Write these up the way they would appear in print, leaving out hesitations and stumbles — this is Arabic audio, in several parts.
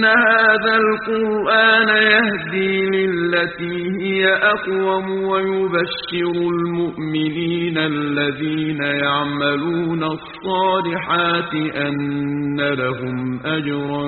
إن هذا القرآن يهدي للتي هي أقوم ويبشر المؤمنين الذين يعملون الصالحات أن لهم أجرا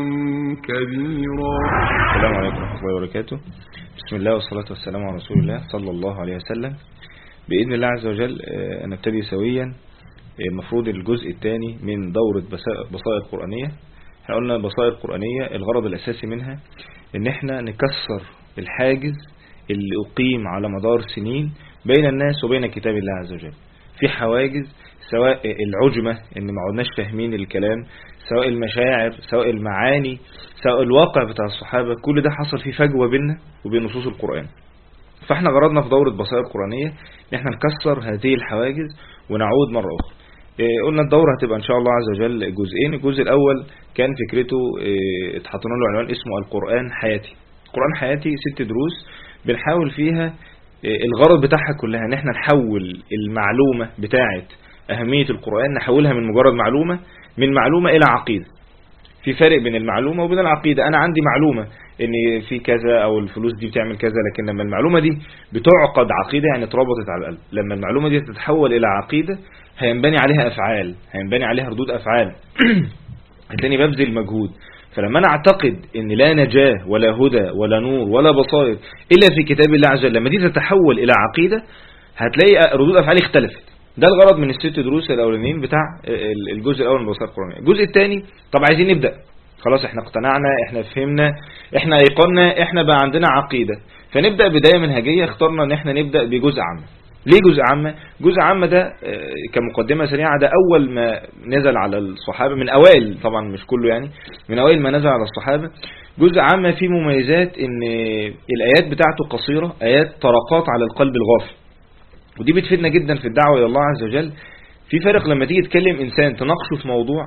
كبيرا. السلام عليكم ورحمة الله وبركاته. بسم الله والصلاة والسلام على رسول الله صلى الله عليه وسلم. بإذن الله عز وجل نبتدي سويا المفروض الجزء الثاني من دورة بصائر قرآنية. احنا قلنا بصائر قرآنية الغرض الأساسي منها ان احنا نكسر الحاجز اللي أقيم على مدار سنين بين الناس وبين كتاب الله عز وجل. في حواجز، سواء العجمة ان ما عدناش فاهمين الكلام، سواء المشاعر، سواء المعاني، سواء الواقع بتاع الصحابة، كل ده حصل فيه فجوة بيننا وبين نصوص القرآن. فاحنا غرضنا في دورة بصائر قرآنية ان احنا نكسر هذه الحواجز ونعود مرة أخرى. قلنا الدورة هتبقى ان شاء الله عز وجل جزئين. الجزء الاول كان فكرته اتحطنا له عنوان اسمه القرآن حياتي. القرآن حياتي 6 دروس بنحاول فيها الغرض بتاعها كلها ان احنا نحول المعلومة بتاعة اهمية القرآن، نحولها من مجرد معلومة الى عقيدة. في فرق بين المعلومة وبين العقيدة. انا عندي معلومة ان في كذا او الفلوس دي بتعمل كذا، لكن لما المعلومة دي بتعقد عقيدة يعني اتربطت على القلب، لما المعلومة دي تتحول الى عقيدة هينبني عليها افعال، هينبني عليها ردود افعال، هتلاقيني ببذل مجهود. فلما انا اعتقد ان لا نجاة ولا هدى ولا نور ولا بصائر الا في كتاب الله عز وجل، لما دي تتحول الى عقيدة هتلاقي ردود افعالي اختلفت. ده الغرض من ال6 دروس الاولانيين بتاع الجزء الاول من بصائر القرآنية. الجزء الثاني طب عايزين نبدأ، خلاص احنا اقتنعنا، احنا فهمنا، احنا ايقنا، احنا بقى عندنا عقيدة، فنبدأ بداية منهجية. اخترنا ان احنا نبدأ بجزء عام. ليه جزء عام؟ جزء عام ده كمقدمة سريعة ده اول ما نزل على الصحابة، من اوائل طبعا مش كله يعني، من اوائل ما نزل على الصحابة. جزء عام فيه مميزات ان الايات بتاعته قصيرة، ايات طرقات على القلب الغافل، ودي بتفيدنا جدا في الدعوة الى الله عز وجل. في فرق لما تيجي تكلم انسان تناقشه في موضوع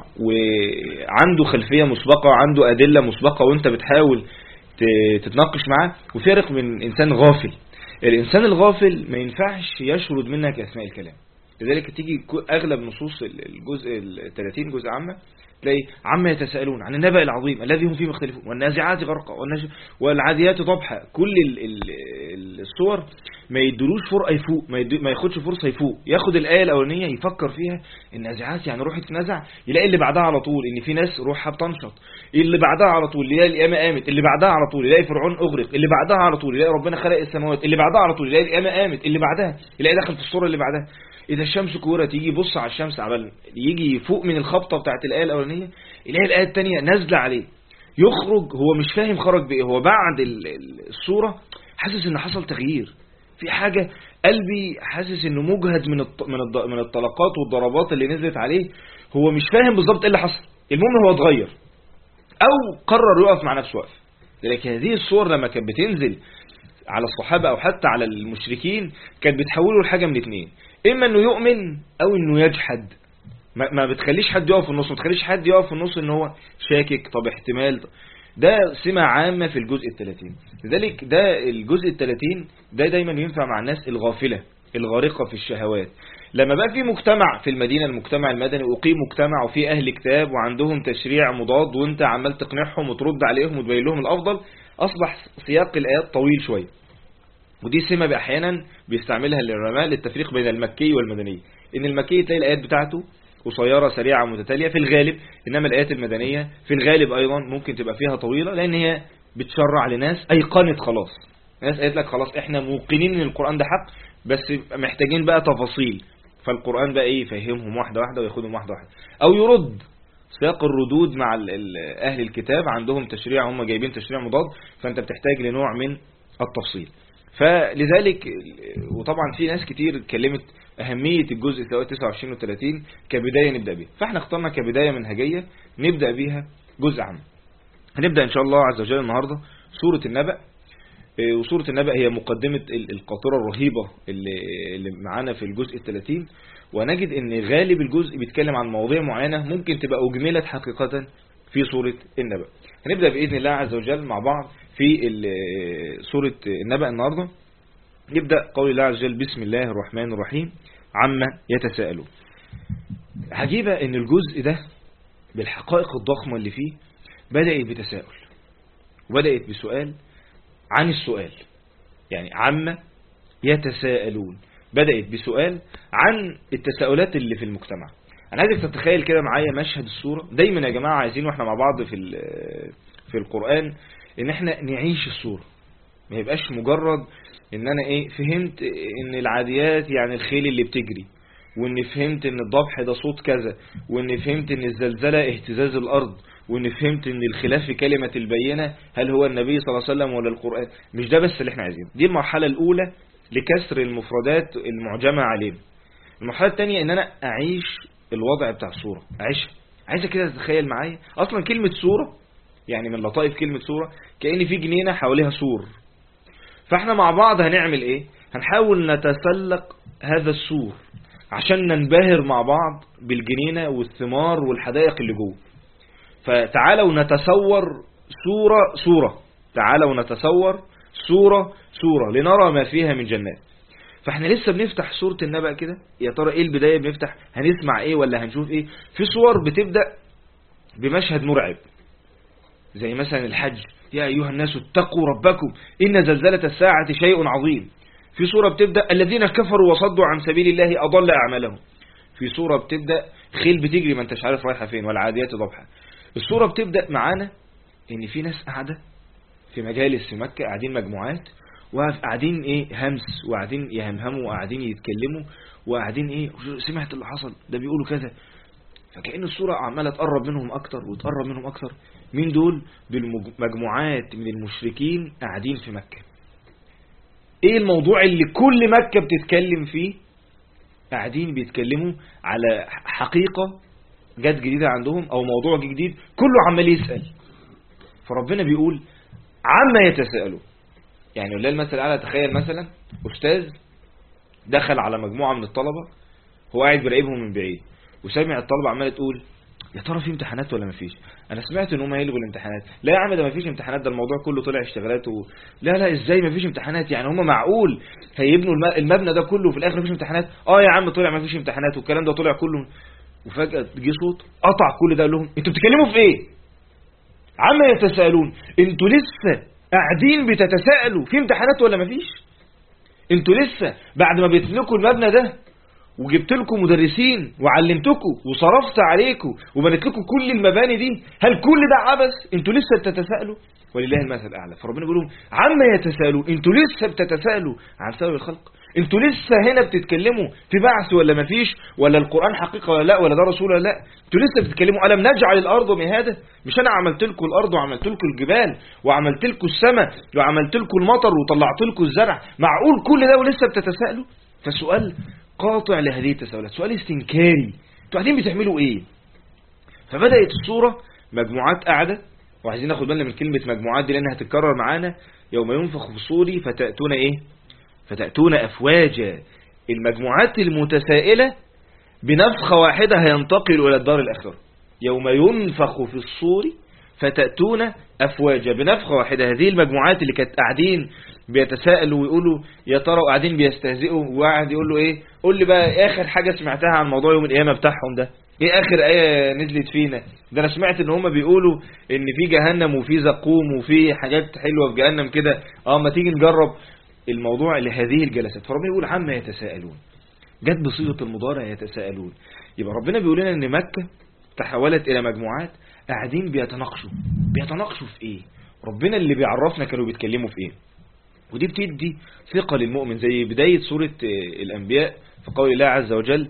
وعنده خلفية مسبقة وعنده ادلة مسبقة وانت بتحاول تتناقش معاه، وفرق من انسان غافل. الانسان الغافل ما ينفعش يشرد منك اسماء الكلام. لذلك تيجي اغلب نصوص الجزء 30 جزء عامة تلاقي عما يتساءلون عن النبأ العظيم الذي هم فيه مختلفون والنازعات غرقا والعاديات ضبحا. كل الصور ما يدلوش فرصة يفوق، ما ياخدش فرصة يفوق، ياخد الآية الأولانية يفكر فيها النازعات يعني روح تتنزع، يلاقي اللي بعدها على طول ان في ناس روحها بتنشط، اللي بعدها على طول يلاقي القيامة قامت، اللي بعدها على طول يلاقي فرعون أغرق، اللي بعدها على طول يلاقي ربنا خلق السماوات، اللي بعدها على طول يلاقي القيامة قامت، اللي بعدها يلاقي دخل في الصورة اللي بعدها. إذا الشمس كورت يجي يبص على الشمس عبال يجي يفوق من الخبطة بتاعت الآية الأولانية يلاقي الآية الثانية نازلة عليه، يخرج هو مش فاهم خرج بإيه. هو بعد الصورة حاسس إن حصل تغيير في حاجة، قلبي حاسس إنه مجهد من الطلقات والضربات اللي نزلت عليه، هو مش فاهم بالظبط إيه اللي حصل. المهم هو اتغير أو قرر يقف مع نفسه وقف. لكن هذه الصور لما كانت بتنزل على الصحابة أو حتى على المشركين كانت بتحوله لحاجة من اتنين، إما إنه يؤمن أو إنه يجحد. ما بتخليش حد يقف في النص، ما بتخليش حد يقف في النص إن هو شاكك، طب احتمال. ده سمة عامة في الجزء 30. لذلك ده الجزء 30 ده دايما ينفع مع الناس الغافلة الغارقة في الشهوات. لما بقى في مجتمع في المدينة، المجتمع المدني، وقيم مجتمع وفي أهل كتاب وعندهم تشريع مضاد وانت عمال تقنعهم وترد عليهم وتبين لهم الأفضل، أصبح سياق الآيات طويل شوية. ودي سمة أحيانا بيستعملها العلماء للتفريق بين المكي والمدني، إن المكي تلاقي الآيات بتاعته قصيرة سريعة متتالية في الغالب، إنما الآيات المدنية في الغالب أيضا ممكن تبقى فيها طويلة، لأن هي بتشرع لناس أيقنت خلاص. ناس قالت لك خلاص إحنا موقنين إن القرآن ده حق، بس محتاجين بقى تفاصيل، فالقرآن بقى إيه يفهمهم واحدة واحدة وياخدهم واحدة واحدة، أو يرد. سياق الردود مع أهل الكتاب عندهم تشريع، هم جايبين تشريع مضاد، فأنت بتحتاج لنوع من التفصيل. فلذلك وطبعا في ناس كتير اتكلمت أهمية الجزء سواء 29 و 30 كبداية نبدأ بها، فاحنا اخترنا كبداية منهجية نبدأ بيها جزء عام. هنبدأ إن شاء الله عز وجل النهاردة سورة النبأ. وسورة النبأ هي مقدمة القاطرة الرهيبة اللي معانا في الجزء 30، ونجد ان غالب الجزء بيتكلم عن مواضيع معينة ممكن تبقى أجملت حقيقة في سورة النبأ. هنبدأ بإذن الله عز وجل مع بعض في سورة النبأ النهاردة. نبدأ قول الله عز وجل: بسم الله الرحمن الرحيم عما يتساءلون. عجيبة ان الجزء ده بالحقائق الضخمة اللي فيه بدأ بتساؤل. وبدأت بسؤال عن السؤال، يعني عما يتساءلون، بدأت بسؤال عن التساؤلات اللي في المجتمع. أنا عايزك تتخيل كده معايا مشهد السورة. دايما يا جماعة عايزين واحنا مع بعض في القرآن ان احنا نعيش السورة، ما يبقاش مجرد ان انا فهمت ان العاديات يعني الخيل اللي بتجري، وان فهمت ان الضبح ده صوت كذا، وان فهمت ان الزلزلة اهتزاز الارض، وان فهمت ان الخلاف في كلمة البينة هل هو النبي صلى الله عليه وسلم ولا القرآن. مش ده بس اللي احنا عايزينه. دي المرحلة الاولى لكسر المفردات المعجمة علينا. المرحلة الثانية ان انا اعيش الوضع بتاع السورة، اعيشها. عايزة كده تتخيل معايا اصلا كلمة سورة، يعني من لطائف كلمة سورة كأن في جنينة حواليها سور، فاحنا مع بعض هنعمل ايه؟ هنحاول نتسلق هذا السور عشان ننبهر مع بعض بالجنينة والثمار والحدائق اللي جوه. فتعالوا نتصور سورة تعالوا نتصور سورة لنرى ما فيها من جنات. فاحنا لسه بنفتح سورة النبأ كده، يا ترى ايه البداية؟ بنفتح هنسمع ايه ولا هنشوف ايه؟ في صور بتبدأ بمشهد مرعب زي مثلا الحج، يا أيها الناس اتقوا ربكم إن زلزلة الساعة شيء عظيم. في سورة بتبدأ الذين كفروا وصدوا عن سبيل الله أضل أعمالهم. في سورة بتبدأ خيل بتجري ما انتش عارف رايحة فين، والعاديات ضبحا. السورة بتبدأ معانا إن في ناس قاعدة في مجالس في مكة، قاعدين مجموعات وقاعدين همس، وقاعدين يهمهموا، وقاعدين يتكلموا، وقاعدين سمعت اللي حصل ده بيقولوا كذا. فكأن السورة عمالة تقرب منهم أكتر وتقرب منهم أكتر. مين دول؟ مجموعات من المشركين قاعدين في مكة. ايه الموضوع اللي كل مكة بتتكلم فيه؟ قاعدين بيتكلموا على حقيقة جت جديدة عندهم او موضوع جديد، كله عمال يسأل. فربنا بيقول عما يتساءلوا. يعني والله المثل على، تخيل مثلا أستاذ دخل على مجموعة من الطلبة، هو قاعد بيراقبهم من بعيد، وسامع الطلبة عمالة تقول يا ترى في امتحانات ولا مفيش؟ انا سمعت ان هم هيلغوا الامتحانات. لا يا عم ده مفيش امتحانات، ده الموضوع كله طلع اشتغالات لا ازاي مفيش امتحانات؟ يعني هم معقول هيبنوا المبنى ده كله في الاخر مفيش امتحانات؟ يا عم طلع مفيش امتحانات والكلام ده طلع كله. وفجأة جه صوت قطع كل ده، قال لهم انتوا بتتكلموا في ايه؟ عما يتساءلون. انتوا لسه قاعدين بتتساءلوا في امتحانات ولا مفيش؟ انتوا لسه بعد ما بيتلكوا المبنى ده وجبت لكم مدرسين وعلمتكم وصرفت عليكم وبنيت لكم كل المباني دي، هل كل ده عبث؟ انتوا لسه بتتساءلوا؟ ولله المثل الاعلى. فربنا بيقول لهم عما يتساءلون. انتوا لسه بتتساءلوا عن سبب الخلق؟ انتوا لسه هنا بتتكلموا في بعث ولا مفيش، ولا القرآن حقيقة ولا لا، ولا ده رسول ولا لا؟ انتوا لسه بتتكلموا ألم نجعل الأرض مهادا؟ مش أنا عملت لكم الأرض وعملت لكم الجبال وعملت لكم السماء وعملت لكم المطر وطلعت لكم الزرع؟ معقول كل ده ولسه بتتساءلوا؟ فالسؤال قاطع لهذه التساؤلات، سؤال استنكاري. انتوا قاعدين بتعملوا ايه؟ فبدأت السورة مجموعات قاعدة، وعايزين ناخد بالنا من كلمة مجموعات دي لأنها هتتكرر معانا. يوم ينفخ في الصور فتأتون فتأتون أفواجا. المجموعات المتسائلة بنفخة واحدة هينتقل إلى الدار الآخرة. يوم ينفخ في الصور فتأتون أفواجا، بنفخة واحدة. هذه المجموعات اللي كانت قاعدين بيتساءلوا ويقولوا يا ترى، قاعدين بيستهزئوا، وقاعد يقول له ايه؟ قول لي بقى اخر حاجة سمعتها عن موضوع يوم القيامة بتاعهم ده ايه؟ اخر آية نزلت فينا ده؟ انا سمعت ان هم بيقولوا ان في جهنم وفي زقوم وفي حاجات حلوة في جهنم كده، ما تيجي نجرب الموضوع لهذه الجلسات. فربنا يقول عما يتساءلون، جت بصيغة المضارع يتساءلون. يبقى ربنا بيقول لنا ان مكة تحولت الى مجموعات قاعدين بيتناقشوا في ايه؟ ربنا اللي بيعرفنا كانوا بيتكلموا في ايه. ودي بتدي ثقة للمؤمن، زي بداية سورة الأنبياء في قول الله عز وجل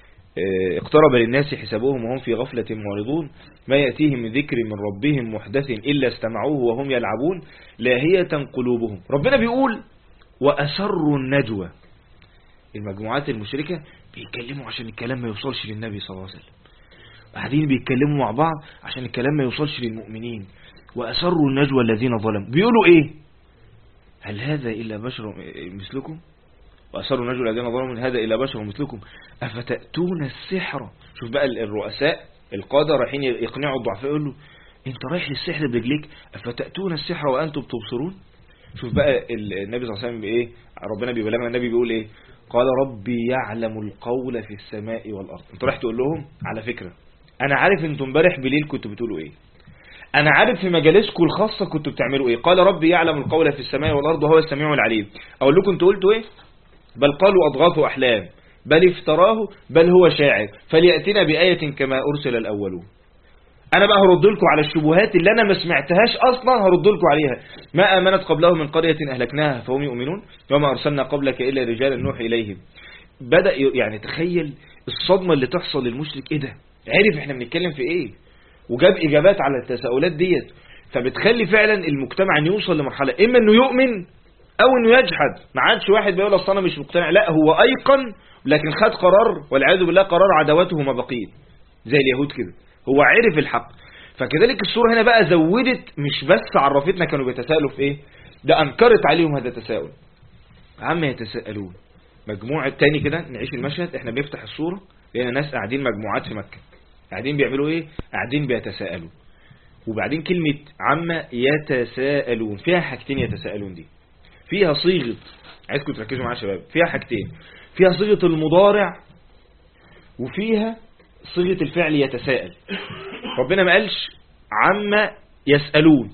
اقترب للناس حسابهم وهم في غفلة معرضون ما يأتيهم من ذكر من ربهم محدث إلا استمعوه وهم يلعبون لاهية قلوبهم. ربنا بيقول وأسروا النجوى. المجموعات المشركة بيتكلموا عشان الكلام ما يوصلش للنبي صلى الله عليه وسلم، قاعدين بيتكلموا مع بعض عشان الكلام ما يوصلش للمؤمنين. وأسروا النجوى الذين ظلموا، بيقولوا ايه؟ هل هذا إلا بشر مثلكم؟ وأسروا النجوى الذين ظلموا هذا إلا بشر مثلكم أفتأتون السحر. شوف بقى الرؤساء القادة رايحين يقنعوا الضعفاء، يقول له انت رايح للسحر برجليك، أفتأتون السحر وأنتم تبصرون. شوف بقى النبي صلى الله عليه وسلم ايه؟ ربنا بيبلغنا النبي بيقول ايه؟ قال ربي يعلم القول في السماء والأرض. انت رايح تقول لهم على فكرة انا عارف انتم امبارح بالليل كنتوا بتقولوا ايه، انا عارف في مجالسكم الخاصة كنتوا بتعملوا ايه. قال ربي يعلم القول في السماء والارض وهو السميع العليم. اقول لكم انتوا قلتوا ايه؟ بل قالوا اضغاث احلام بل افتراه بل هو شاعر فليأتنا بآية كما ارسل الاولون. انا بقى هرد لكم على الشبهات اللي انا ما سمعتهاش اصلا، هرد لكم عليها. ما امنت قبله من قرية اهلكناها فهم يؤمنون وما ارسلنا قبلك الا رجالا نوحي اليهم. بدأ يعني تخيل الصدمة اللي تحصل للمشرك. ايه ده؟ عرف احنا بنتكلم في ايه وجاب اجابات على التساؤلات ديت. فبتخلي فعلا المجتمع ان يوصل لمرحلة اما انه يؤمن او انه يجحد. ما عادش واحد بيقول اصل انا مش مقتنع، لا هو ايقن لكن خد قرار والعياذ بالله قرار عداوته ما بقيه زي اليهود كده. هو عرف الحق. فكذلك السورة هنا بقى زودت، مش بس عرفتنا كانوا بيتساءلوا في ايه، ده انكرت عليهم هذا التساؤل. عما يتساءلون مجموعة تاني كده. نعيش المشهد. احنا بنفتح الصورة لقينا ناس قاعدين مجموعات في مكة قاعدين بيعملوا ايه؟ قاعدين بيتساءلوا. وبعدين كلمة عما يتساءلون فيها حاجتين. يتساءلون دي فيها صيغة، عايزكم تركزوا معايا يا شباب، فيها حاجتين. فيها صيغة المضارع وفيها صيغة الفعل يتساءل. ربنا ما قالش عما يسألون،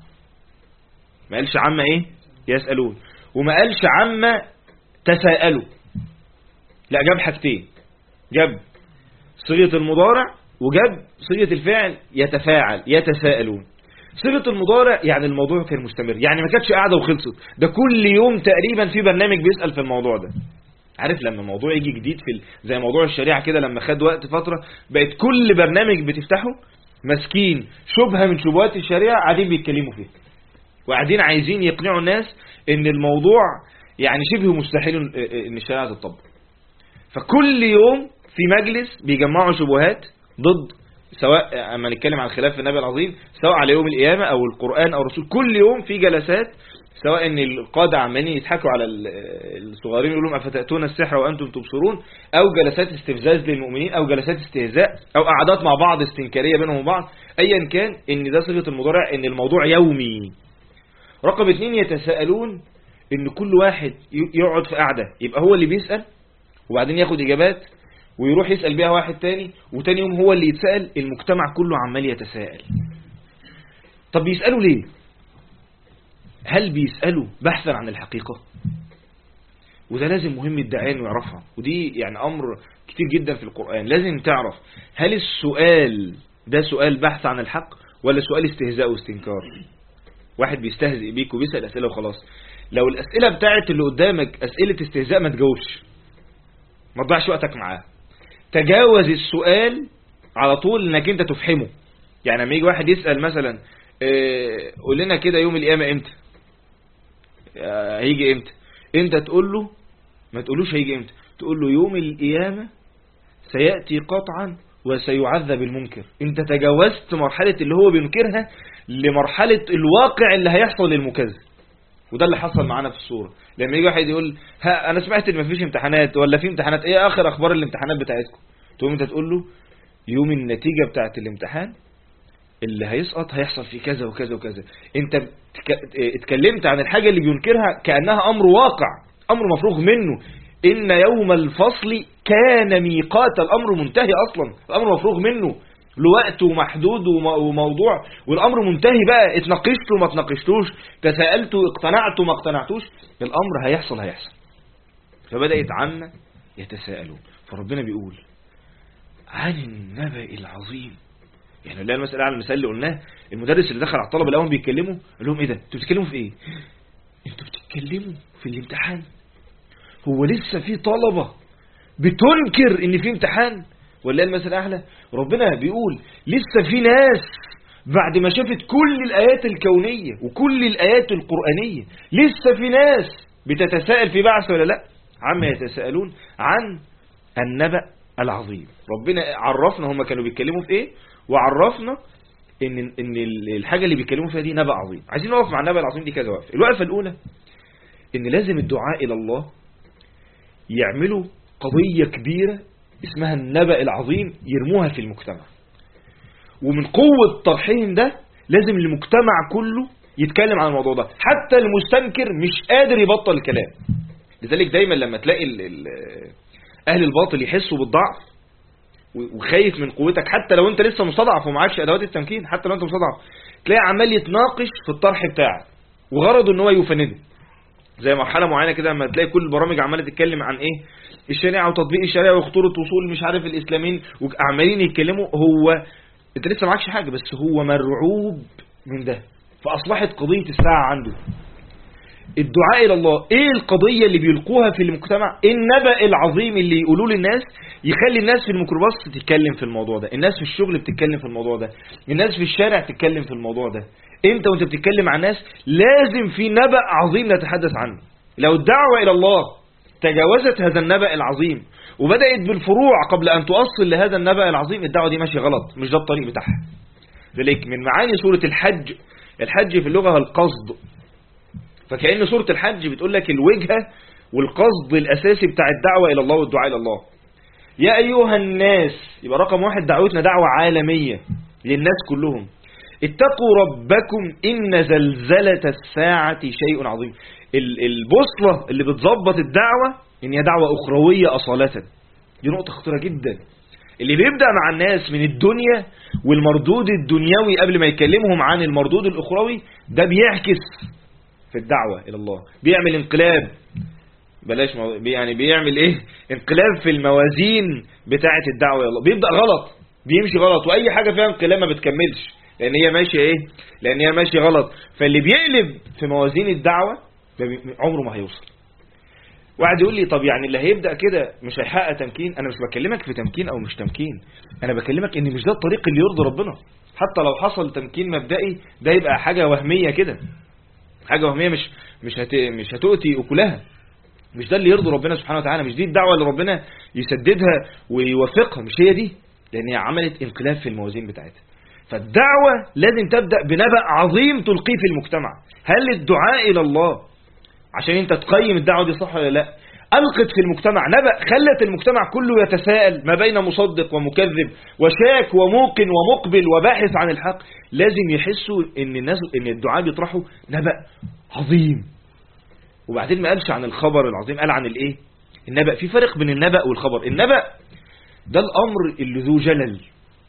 ما قالش عما ايه يسألون، وما قالش عما تساءلوا. لا، جاب حاجتين، جاب صيغة المضارع وجاب صيغة الفعل يتفاعل يتساءلون. صيغة المضارع يعني الموضوع كان مستمر، يعني ما كانتش قاعدة وخلصت، ده كل يوم تقريبا في برنامج بيسأل في الموضوع ده. عارف لما موضوع يجي جديد زي موضوع الشريعة كده، لما خد وقت فترة بقت كل برنامج بتفتحه مسكين شبهة من شبهات الشريعة قاعدين بيتكلموا فيه وقاعدين عايزين يقنعوا الناس ان الموضوع يعني شبه مستحيل ان الشريعة تطبق. فكل يوم في مجلس بيجمعوا شبهات ضد، سواء اما نتكلم عن خلاف النبي العظيم، سواء على يوم القيامة او القرآن او الرسول. كل يوم في جلسات، سواء ان القادة عمالين يضحكوا على الصغارين يقولون افتأتون السحر وانتم تبصرون، او جلسات استفزاز للمؤمنين، او جلسات استهزاء، او قعدات مع بعض استنكارية بينهم وبعض. ايا كان ان ده صيغة المضارع، ان الموضوع يومي. رقم 2 يتساءلون، ان كل واحد يقعد في قعدة يبقى هو اللي بيسأل وبعدين ياخد اجابات ويروح يسأل بيها واحد تاني، وتاني يوم هو اللي يتسأل. المجتمع كله عمال يتساءل. طب بيسألوا ليه؟ هل بيسألوا بحثا عن الحقيقة؟ وده لازم مهم الداعية انه يعرفها، ودي يعني امر كتير جدا في القرآن لازم تعرف. هل السؤال ده سؤال بحث عن الحق ولا سؤال استهزاء واستنكار؟ واحد بيستهزئ بيك وبيسأل اسئلة وخلاص. لو الاسئلة بتاعت اللي قدامك اسئلة استهزاء ما تجاوبش، ما تضيعش وقتك معاه. تجاوز السؤال على طول انك انت تفهمه. يعني لما يجي واحد يسأل مثلا قول لنا كده يوم القيامة امتى، هيجي امتى، انت تقول له، ما تقولوش هيجي امتى، تقول له يوم القيامة سيأتي قطعا وسيعذب المنكر. انت تجاوزت مرحلة اللي هو بينكرها لمرحلة الواقع اللي هيحصل للمكذب. وده اللي حصل معانا في الصورة. لما يجي واحد يقول ها انا سمعت ان مفيش امتحانات ولا في امتحانات، ايه اخر اخبار الامتحانات بتاعتكم؟ تقوم انت تقول له يوم النتيجة بتاعت الامتحان اللي هيسقط هيحصل فيه كذا وكذا وكذا. انت اتكلمت عن الحاجة اللي بينكرها كأنها امر واقع، امر مفروغ منه. ان يوم الفصل كان ميقات، الامر منتهي اصلا، الامر مفروغ منه لوقت ومحدود وموضوع، والامر منتهي بقى. اتناقشتوا ما اتناقشتوش، تساءلتوا اقتنعتوا ما اقتنعتوش، الامر هيحصل. فبدأت عنا يتساءلون. فربنا بيقول عن النبأ العظيم. يعني لا المسألة على المثال اللي قلناه، المدرس اللي دخل على الطلبة الأول بيتكلموا، قال لهم ايه ده؟ انتوا بتتكلموا في ايه؟ انتوا بتتكلموا في الامتحان؟ هو لسه في طلبة بتنكر ان في امتحان؟ ولا المثل اعلى؟ ربنا بيقول لسه في ناس بعد ما شافت كل الآيات الكونية وكل الآيات القرآنية لسه في ناس بتتساءل في بعث ولا لا. عما يتساءلون عن النبأ العظيم. ربنا عرفنا هم كانوا بيتكلموا في ايه، وعرفنا ان الحاجة اللي بيتكلموا فيها دي نبأ عظيم. عايزين نقف مع النبأ العظيم دي كذا وقفة. الوقفة الأولى ان لازم الدعاء إلى الله يعملوا قضية كبيرة اسمها النبأ العظيم يرموها في المجتمع، ومن قوة طرحهم ده لازم المجتمع كله يتكلم عن الموضوع ده، حتى المستنكر مش قادر يبطل الكلام. لذلك دايما لما تلاقي أهل الباطل يحسوا بالضعف وخايف من قوتك، حتى لو انت لسه مستضعف ومعكش أدوات التمكين، حتى لو انت مستضعف تلاقي عمال يتناقش في الطرح بتاعك وغرضه ان هو يفنده. زي مرحله معينه كده لما تلاقي كل البرامج عماله تتكلم عن ايه؟ الشريعه وتطبيق الشريعه وخطوره وصول مش عارف الاسلاميين، وعمالين يتكلموا. هو انت لسه معكش حاجه، بس هو مرعوب من ده، فاصبحت قضيه الساعه عنده الدعاء الى الله. ايه القضيه اللي بيلقوها في المجتمع؟ النبأ العظيم اللي يقولوه للناس يخلي الناس في الميكروباص تتكلم في الموضوع ده، الناس في الشغل بتتكلم في الموضوع ده، الناس في الشارع تتكلم في الموضوع ده. انت وانت بتتكلم مع الناس لازم في نبأ عظيم نتحدث عنه. لو الدعوه الى الله تجاوزت هذا النبأ العظيم وبدأت بالفروع قبل ان توصل لهذا النبأ العظيم، الدعوه دي ماشيه غلط، مش ده الطريق بتاعها. ذلك من معاني سوره الحج، الحج في اللغه القصد، فكأن سورة الحج بتقول لك الوجهة والقصد الأساسي بتاع الدعوة إلى الله والدعاء إلى الله. يا أيها الناس، يبقى رقم واحد دعوتنا دعوة عالمية للناس كلهم. اتقوا ربكم إن زلزلة الساعة شيء عظيم. البوصلة اللي بتظبط الدعوة إن هي دعوة أخروية أصالة. دي نقطة خطيرة جدا. اللي بيبدأ مع الناس من الدنيا والمردود الدنيوي قبل ما يكلمهم عن المردود الأخروي، ده بيعكس في الدعوة إلى الله، بيعمل انقلاب. بلاش يعني بيعمل ايه؟ انقلاب في الموازين بتاعة الدعوة إلى الله. بيبدأ غلط، بيمشي غلط، وأي حاجة فيها انقلاب ما بتكملش لأن هي ماشية ايه؟ لأن هي ماشية غلط. فاللي بيقلب في موازين الدعوة عمره ما هيوصل. واحد يقول لي طب يعني اللي هيبدأ كده مش هيحقق تمكين. أنا مش بكلمك في تمكين أو مش تمكين، أنا بكلمك إن مش ده الطريق اللي يرضي ربنا. حتى لو حصل تمكين مبدئي ده يبقى حاجة وهمية كده، حاجة وهمية مش هتؤتي أكلها. مش ده اللي يرضي ربنا سبحانه وتعالى، مش دي الدعوة اللي ربنا يسددها ويوفقها، مش هي دي، لأن هي عملت انقلاب في الموازين بتاعتها. فالدعوة لازم تبدأ بنبأ عظيم تلقيه في المجتمع. هل الدعاء إلى الله عشان انت تقيم الدعوة دي صح ولا لا ألقت في المجتمع نبأ خلت المجتمع كله يتساءل ما بين مصدق ومكذب وشاك وموقن ومقبل وباحث عن الحق؟ لازم يحسوا ان الناس ان الدعاء بيطرحوا نبأ عظيم. وبعدين ما قالش عن الخبر العظيم، قال عن الايه؟ النبأ. في فرق بين النبأ والخبر. النبأ ده الامر اللي ذو جلل،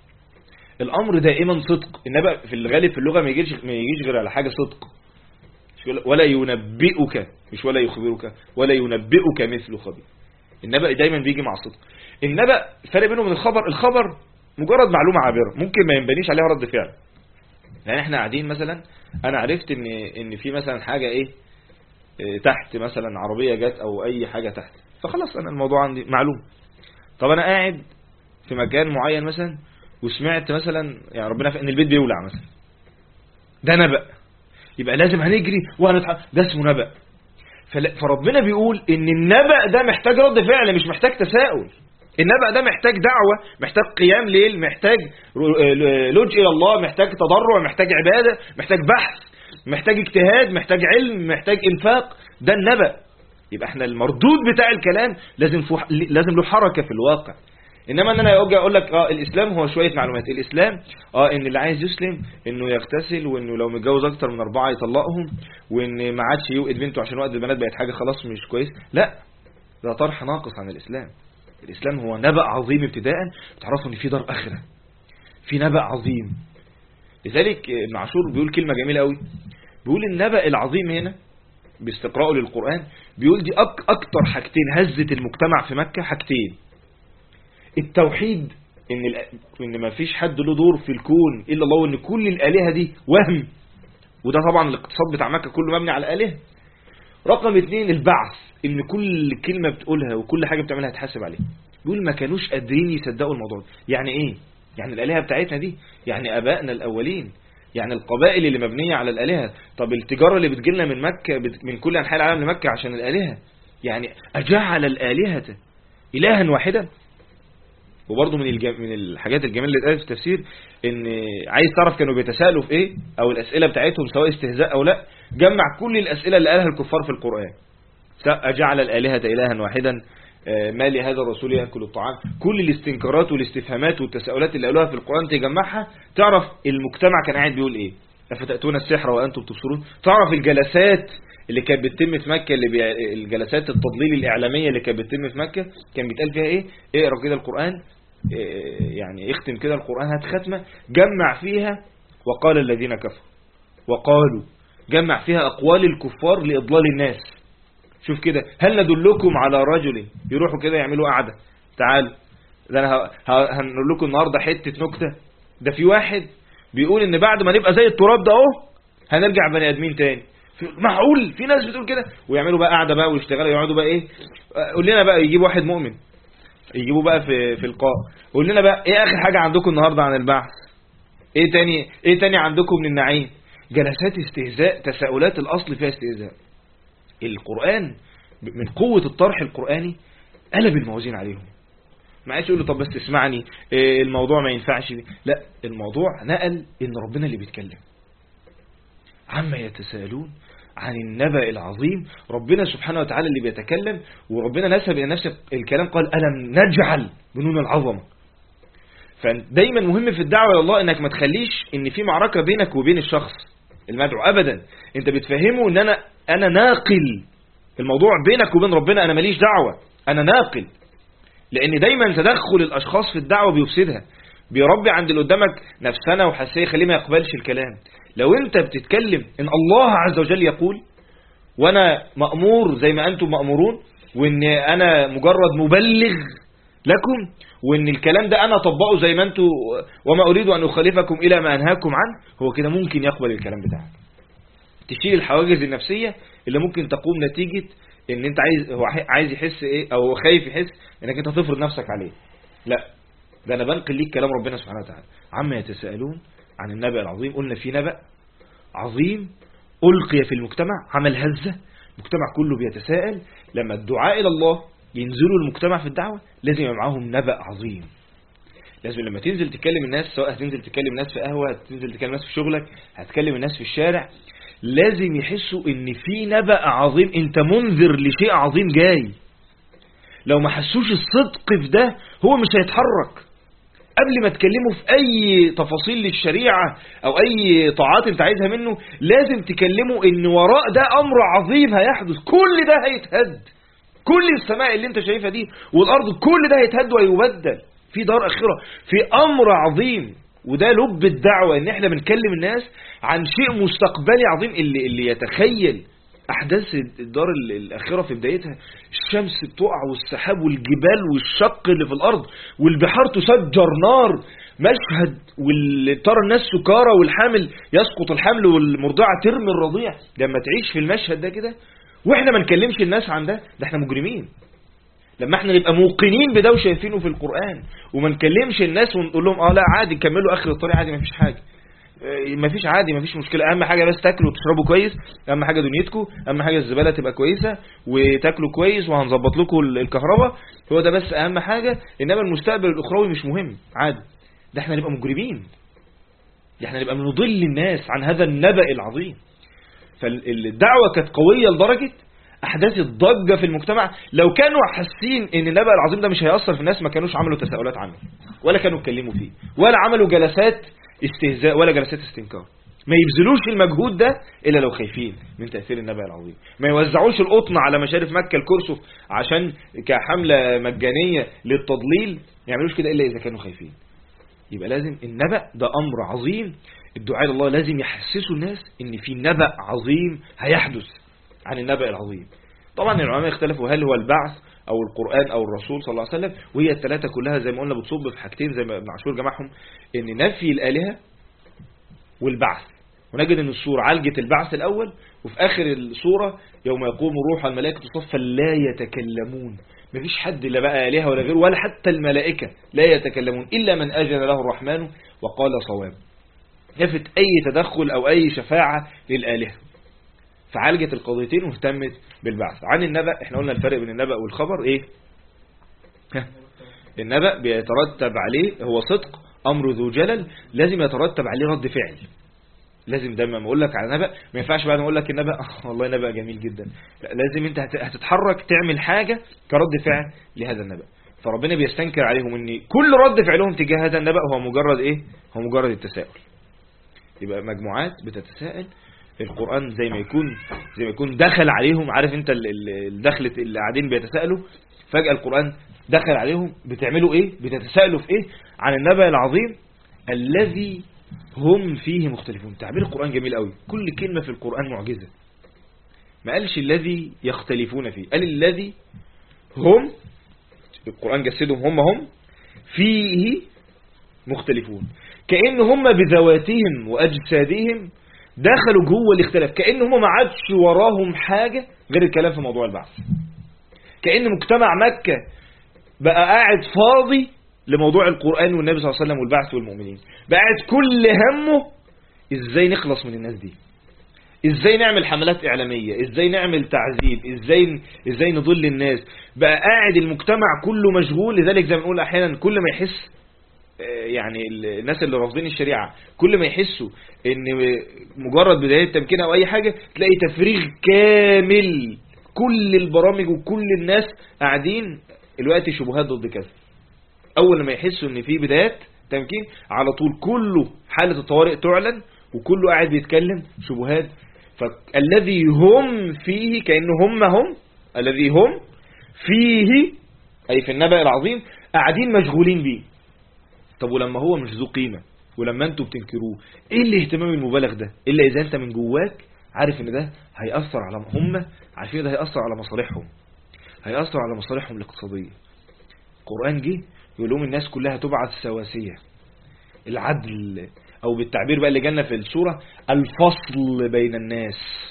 الامر دائما صدق. النبأ في الغالب في اللغة ما يجيش غير على حاجة صدق. ولا ينبئك، مش ولا يخبرك، ولا ينبئك مثل خبير. النبأ دايما بيجي مع الصدق. النبأ فرق بينه من الخبر. الخبر مجرد معلومة عابرة ممكن ما ينبنيش عليها رد فعل. يعني احنا قاعدين مثلا، انا عرفت ان في مثلا حاجة ايه تحت، مثلا عربية جت او اي حاجة تحت، فخلاص انا الموضوع عندي معلوم. طب انا قاعد في مكان معين مثلا وسمعت مثلا يعني ربنا ان البيت بيولع مثلا، ده نبأ، يبقى لازم هنجري وهنتحرك، ده اسمه نبأ. فربنا بيقول ان النبأ ده محتاج رد فعل، مش محتاج تساؤل. النبأ ده محتاج دعوة، محتاج قيام ليل، محتاج لجء الى الله، محتاج تضرع، محتاج عبادة، محتاج بحث، محتاج اجتهاد، محتاج علم، محتاج انفاق. ده النبأ. يبقى احنا المردود بتاع الكلام لازم له حركة في الواقع. انما ان انا اجي اقول لك الاسلام هو شويه معلومات. الاسلام ان اللي عايز يسلم انه يغتسل، وانه لو متجوز اكتر من 4 يطلقهم، وان ما عادش يوقد بنته عشان وقت البنات بقت حاجه خلاص مش كويس. لا، ده طرح ناقص عن الاسلام. الاسلام هو نبأ عظيم ابتداء، بتعرفوا ان في دار اخره، في نبأ عظيم. لذلك ابن عاشور بيقول كلمه جميله قوي، بيقول النبأ العظيم هنا باستقراءه للقرآن، بيقول دي اكتر حاجتين هزت المجتمع في مكة. حاجتين: التوحيد، ان ما فيش حد له دور في الكون الا الله، وان كل الالهه دي وهم، وده طبعا الاقتصاد بتاع مكه كله مبني على الالهه. رقم 2 البعث، ان كل كلمه بتقولها وكل حاجه بتعملها هتحاسب عليها. بيقول ما كانوش قادرين يصدقوا الموضوع ده. يعني ايه؟ يعني الالهه بتاعتنا دي، يعني ابائنا الاولين، يعني القبائل اللي مبنيه على الالهه. طب التجاره اللي بتجيلنا من مكه من كل انحاء العالم لمكه عشان الالهه، يعني اجعل الالهه الها واحدا. وبرضه من الحاجات الجميله اللي اتقالت في التفسير، ان عايز تعرف كانوا بيتساءلوا في ايه او الاسئله بتاعتهم سواء استهزاء او لا، جمع كل الاسئله اللي قالها الكفار في القران. اجعل الالهه الها واحدا، ما لهذا الرسول ياكل الطعام. كل الاستنكارات والاستفهامات والتساؤلات اللي قالوها في القران تجمعها، تعرف المجتمع كان قاعد بيقول ايه. افتاتون السحر وانتم تبصرون. تعرف الجلسات اللي كانت بتتم في مكه، الجلسات التضليل الاعلاميه اللي كانت بتتم في مكه كان بيتقال فيها ايه. اقرا كده القران، يعني اختم كده القرآن، هات ختمة جمع فيها وقال الذين كفروا وقالوا، جمع فيها أقوال الكفار لإضلال الناس. شوف كده، هل ندلكم على رجل، يروحوا كده يعملوا قعدة، تعالوا ده أنا هنقول لكم النهاردة حتة نكتة، ده في واحد بيقول إن بعد ما نبقى زي التراب ده هنرجع بني آدمين تاني. معقول في ناس بتقول كده؟ ويعملوا بقى قعدة بقى ويشتغلوا يقعدوا بقى إيه، قول لنا بقى، يجيب واحد مؤمن يجيبوا بقى في القاء، قول لنا بقى إيه آخر حاجة عندكم النهاردة عن البعث، إيه تاني عندكم من النعيم. جلسات استهزاء، تساؤلات الأصل فيها استهزاء. القرآن من قوة الطرح القرآني قلب الموازين عليهم. ما عايز يقول له طب بس تسمعني، الموضوع ما ينفعش، لا، الموضوع نقل ان ربنا اللي بيتكلم. عما يتساءلون عن النبأ العظيم، ربنا سبحانه وتعالى اللي بيتكلم، وربنا نسب الى نفسه الكلام، قال ألم نجعل بنون العظمة. فدايما مهم في الدعوة الى الله انك ما تخليش ان في معركة بينك وبين الشخص المدعو ابدا. انت بتفهمه ان انا ناقل الموضوع بينك وبين ربنا، انا ماليش دعوة، انا ناقل. لان دايما تدخل الاشخاص في الدعوة بيفسدها، بيربي عند اللي قدامك نفسنا وحساسية، خليه ما يقبلش الكلام. لو انت بتتكلم ان الله عز وجل يقول وانا مأمور زي ما انتم مأمورون، وان انا مجرد مبلغ لكم، وان الكلام ده انا اطبقه زي ما انتم، وما اريد ان اخالفكم الى ما انهاكم عنه، هو كده ممكن يقبل الكلام بتاعك. تشيل الحواجز النفسية اللي ممكن تقوم نتيجة ان انت هو عايز يحس ايه، او خايف يحس انك انت تفرض نفسك عليه. لا، ده انا بنقل ليك كلام ربنا سبحانه وتعالى. عما يتساءلون عن النبأ العظيم، قلنا في نبأ عظيم ألقي في المجتمع، عمل هزة، المجتمع كله بيتساءل. لما الدعاء إلى الله ينزلوا المجتمع في الدعوة لازم يبقى معاهم نبأ عظيم. لازم لما تنزل تكلم الناس، سواء هتنزل تكلم الناس في قهوة، هتنزل تكلم الناس في شغلك، هتكلم الناس في الشارع، لازم يحسوا ان في نبأ عظيم، انت منذر لشيء عظيم جاي. لو ما حسوش الصدق في ده، هو مش هيتحرك. قبل ما تكلمه في اي تفاصيل للشريعة او اي طاعات انت عايزها منه، لازم تكلمه ان وراء ده امر عظيم هيحدث، كل ده هيتهد، كل السماء اللي انت شايفها دي والارض كل ده هيتهد ويبدل في دار اخرة، في امر عظيم. وده لب الدعوة، ان احنا بنكلم الناس عن شيء مستقبلي عظيم، اللي يتخيل احداث الدار الاخرة في بدايتها، الشمس بتقع والسحاب والجبال والشق اللي في الارض والبحار تسجر نار، مشهد ترى الناس سكارى والحامل يسقط الحمل والمرضعة ترمي الرضيع. لما تعيش في المشهد ده كده واحنا ما نكلمش الناس عن ده احنا مجرمين. لما احنا نبقى موقنين بده وشايفينه في القرآن، وما نكلمش الناس ونقول لهم لا عادي كملوا اخر الطريق عادي ما فيش حاجة، ما فيش عادي، ما فيش مشكلة، اهم حاجة بس تاكلوا وتشربوا كويس، اهم حاجة دنيتكم، اهم حاجة الزبالة تبقى كويسة وتاكلوا كويس وهنظبط لكم الكهرباء، هو ده بس اهم حاجة، انما المستقبل الاخروي مش مهم عادي. ده احنا نبقى مجرمين، ده احنا نبقى بنضل الناس عن هذا النبأ العظيم. فالدعوة كانت قوية لدرجة احداث الضجة في المجتمع. لو كانوا حاسين ان النبأ العظيم ده مش هيأثر في الناس، ما كانوش عملوا تساؤلات عنه، ولا كانوا اتكلموا فيه، ولا عملوا جلسات استهزاء ولا جلسات استنكار. ما يبذلوش المجهود ده الا لو خايفين من تأثير النبأ العظيم. ما يوزعوش القطن على مشارف مكة الكرسف عشان كحملة مجانية للتضليل، ما يعملوش كده الا اذا كانوا خايفين. يبقى لازم النبأ ده امر عظيم، الدعاء الى الله لازم يحسسوا الناس ان في نبأ عظيم هيحدث عن النبأ العظيم. طبعا العلماء اختلفوا هل هو البعث او القرآن او الرسول صلى الله عليه وسلم، وهي الثلاثه كلها زي ما قلنا بتصب في حاجتين زي ما ابن عاشور جمعهم، ان نفي الآلهة والبعث. ونجد ان السورة عالجت البعث الاول، وفي اخر السورة يوم يقوم روح الملائكة صفا لا يتكلمون، مفيش حد لا بقى آلهة ولا غيره، ولا حتى الملائكة لا يتكلمون إلا من أذن له الرحمن وقال صواب. نفت أي تدخل أو أي شفاعة للآلهة، فعالجت القضيتين واهتمت بالبعث. عن النبأ احنا قلنا الفرق بين النبأ والخبر ايه؟ النبأ بيترتب عليه هو صدق، أمر ذو جلل، لازم يترتب عليه رد فعل. لازم دايما ما اقول لك على نبأ ما ينفعش بعد ما اقول لك النبأ والله نبأ جميل جدا، لازم انت هتتحرك تعمل حاجة كرد فعل لهذا النبأ. فربنا بيستنكر عليهم ان كل رد فعلهم تجاه هذا النبأ هو مجرد ايه؟ هو مجرد التساؤل. يبقى مجموعات بتتساءل، القرآن زي ما يكون دخل عليهم، عارف انت الدخلة اللي قاعدين بيتساءلوا، فجأة القرآن دخل عليهم، بتعملوا ايه؟ بتتساءلوا في ايه؟ عن النبأ العظيم الذي هم فيه مختلفون. تعبير القرآن جميل قوي، كل كلمة في القرآن معجزة. ما قالش الذي يختلفون فيه، قال الذي هم، القرآن جسدهم هم فيه مختلفون، كأن هم بذواتهم وأجسادهم دخلوا جوه الاختلاف، كأن هم ما عادش وراهم حاجة غير الكلام في موضوع البعث. كأن مجتمع مكة بقى قاعد فاضي لموضوع القرآن والنبي صلى الله عليه وسلم والبعث والمؤمنين، بقى قاعد كل همه ازاي نخلص من الناس دي، ازاي نعمل حملات اعلامية، ازاي نعمل تعذيب، ازاي نضل الناس. بقى قاعد المجتمع كله مشغول. لذلك زي ما نقول احيانا كل ما يحس يعني الناس اللي رافضين الشريعة كل ما يحسوا ان مجرد بداية تمكين او اي حاجة تلاقي تفريغ كامل، كل البرامج وكل الناس قاعدين الوقت شبهات ضد كذا. اول ما يحسوا ان في بدايات تمكين على طول كله حالة الطوارئ تعلن وكله قاعد بيتكلم شبهات. فالذي هم فيه كأنه هم الذي هم فيه أي في النبأ العظيم قاعدين مشغولين بيه. طب ولما هو مش ذو قيمة ولما انتوا بتنكروه ايه الاهتمام المبالغ ده؟ إلا إذا انت من جواك عارف ان ده هيأثر على هم عارفين ده هيأثر على مصالحهم، هيأثر على مصالحهم الاقتصادية. القرآن جه يقول لهم الناس كلها تبعث سواسية، العدل، او بالتعبير بقى اللي جالنا في السورة الفصل بين الناس.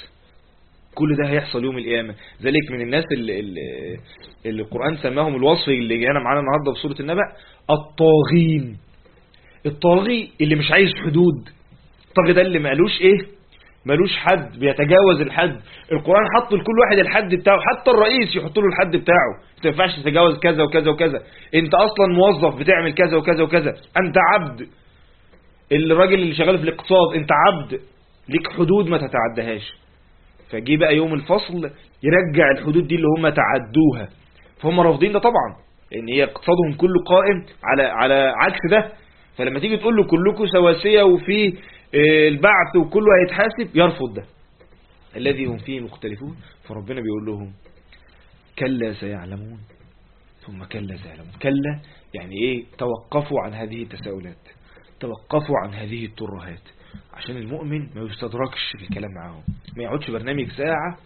كل ده هيحصل يوم القيامة. ذلك من الناس اللي القرآن سماهم الوصف اللي جانا معانا النهاردة في سورة النبأ الطاغين. الطاغي اللي مش عايز حدود، الطاغي ده اللي مالوش حد، بيتجاوز الحد. القرآن حط لكل واحد الحد بتاعه، حتى الرئيس يحط له الحد بتاعه، ما ينفعش تتجاوز كذا وكذا وكذا، انت اصلا موظف بتعمل كذا وكذا وكذا، انت عبد. الراجل اللي شغال في الاقتصاد انت عبد، ليك حدود ما تتعدهاش. فجي بقى يوم الفصل يرجع الحدود دي اللي هم تعدوها. فهم رافضين ده طبعا، لان هي اقتصادهم كله قائم على عكس ده. فلما تيجي تقول له كلكم سواسية وفي البعث وكله هيتحاسب، يرفض ده. الذي هم فيه مختلفون. فربنا بيقول لهم كلا سيعلمون ثم كلا سيعلمون. كلا يعني ايه؟ توقفوا عن هذه التساؤلات، توقفوا عن هذه الترهات، عشان المؤمن ما يستدركش في الكلام معاهم، ما يقعدش برنامج ساعة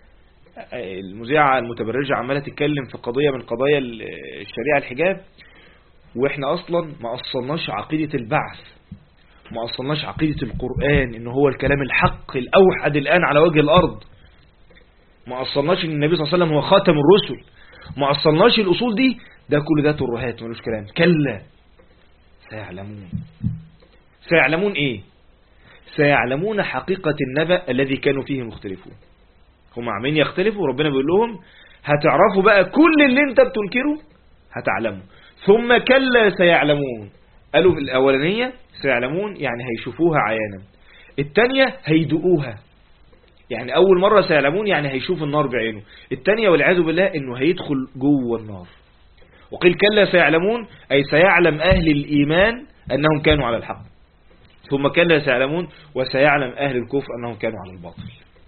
المذيعة المتبرجة عمالة تتكلم في قضية من قضايا الشريعة الحجاب، واحنا اصلا ما اصلناش عقيدة البعث، ما اصلناش عقيدة القرآن ان هو الكلام الحق الاوحد الان على وجه الارض، ما اصلناش ان النبي صلى الله عليه وسلم هو خاتم الرسل، ما اصلناش الاصول دي. ده كل ده ترهات ملوش كلام. كلا سيعلمون. سيعلمون ايه؟ سيعلمون حقيقة النبأ الذي كانوا فيه مختلفون. هم عمين يختلفوا، ربنا بيقول لهم هتعرفوا بقى كل اللي انت بتنكره هتعلموا. ثم كلا سيعلمون. قالوا في الأولانية سيعلمون يعني هيشوفوها عيانا، التانية هيدقوها، يعني أول مرة سيعلمون يعني هيشوف النار بعينه، التانية والعياذ بالله إنه هيدخل جوه النار. وقيل كلا سيعلمون أي سيعلم أهل الإيمان أنهم كانوا على الحق. ثم كلا سيعلمون وسيعلم أهل الكفر أنهم كانوا على الباطل.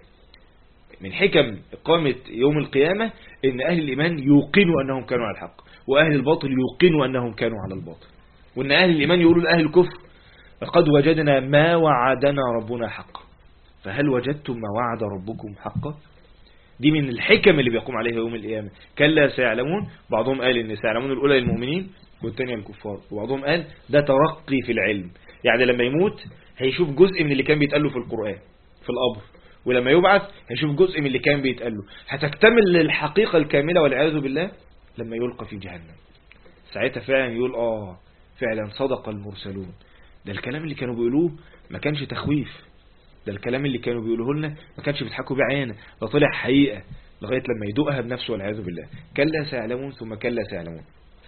من حكم إقامة يوم القيامة إن أهل الإيمان يوقنوا أنهم كانوا على الحق، وأهل الباطل يوقنوا أنهم كانوا على الباطل. وإن أهل الإيمان يقولوا لأهل الكفر لقد وجدنا ما وعدنا ربنا حقا، فهل وجدتم ما وعد ربكم حقا؟ دي من الحكم اللي بيقوم عليها يوم القيامة. كلا سيعلمون. بعضهم قال إن سيعلمون الأولى للمؤمنين والثانية للكفار، وبعضهم قال ده ترقي في العلم، يعني لما يموت هيشوف جزء من اللي كان بيتقاله في القرآن في القبر، ولما يبعث هيشوف جزء من اللي كان بيتقاله. هتكتمل الحقيقة الكاملة والعياذ بالله لما يلقى في جهنم. ساعتها فعلا يقول فعلا صدق المرسلون. ده الكلام اللي كانوا بيقولوه ما كانش تخويف، ده الكلام اللي كانوا بيقولوه لنا ما كانش بيضحكوا بعينه، ده طلع حقيقة لغاية لما يدوقها بنفسه والعياذ بالله. كلا سيعلمون ثم كلا سيعلمون.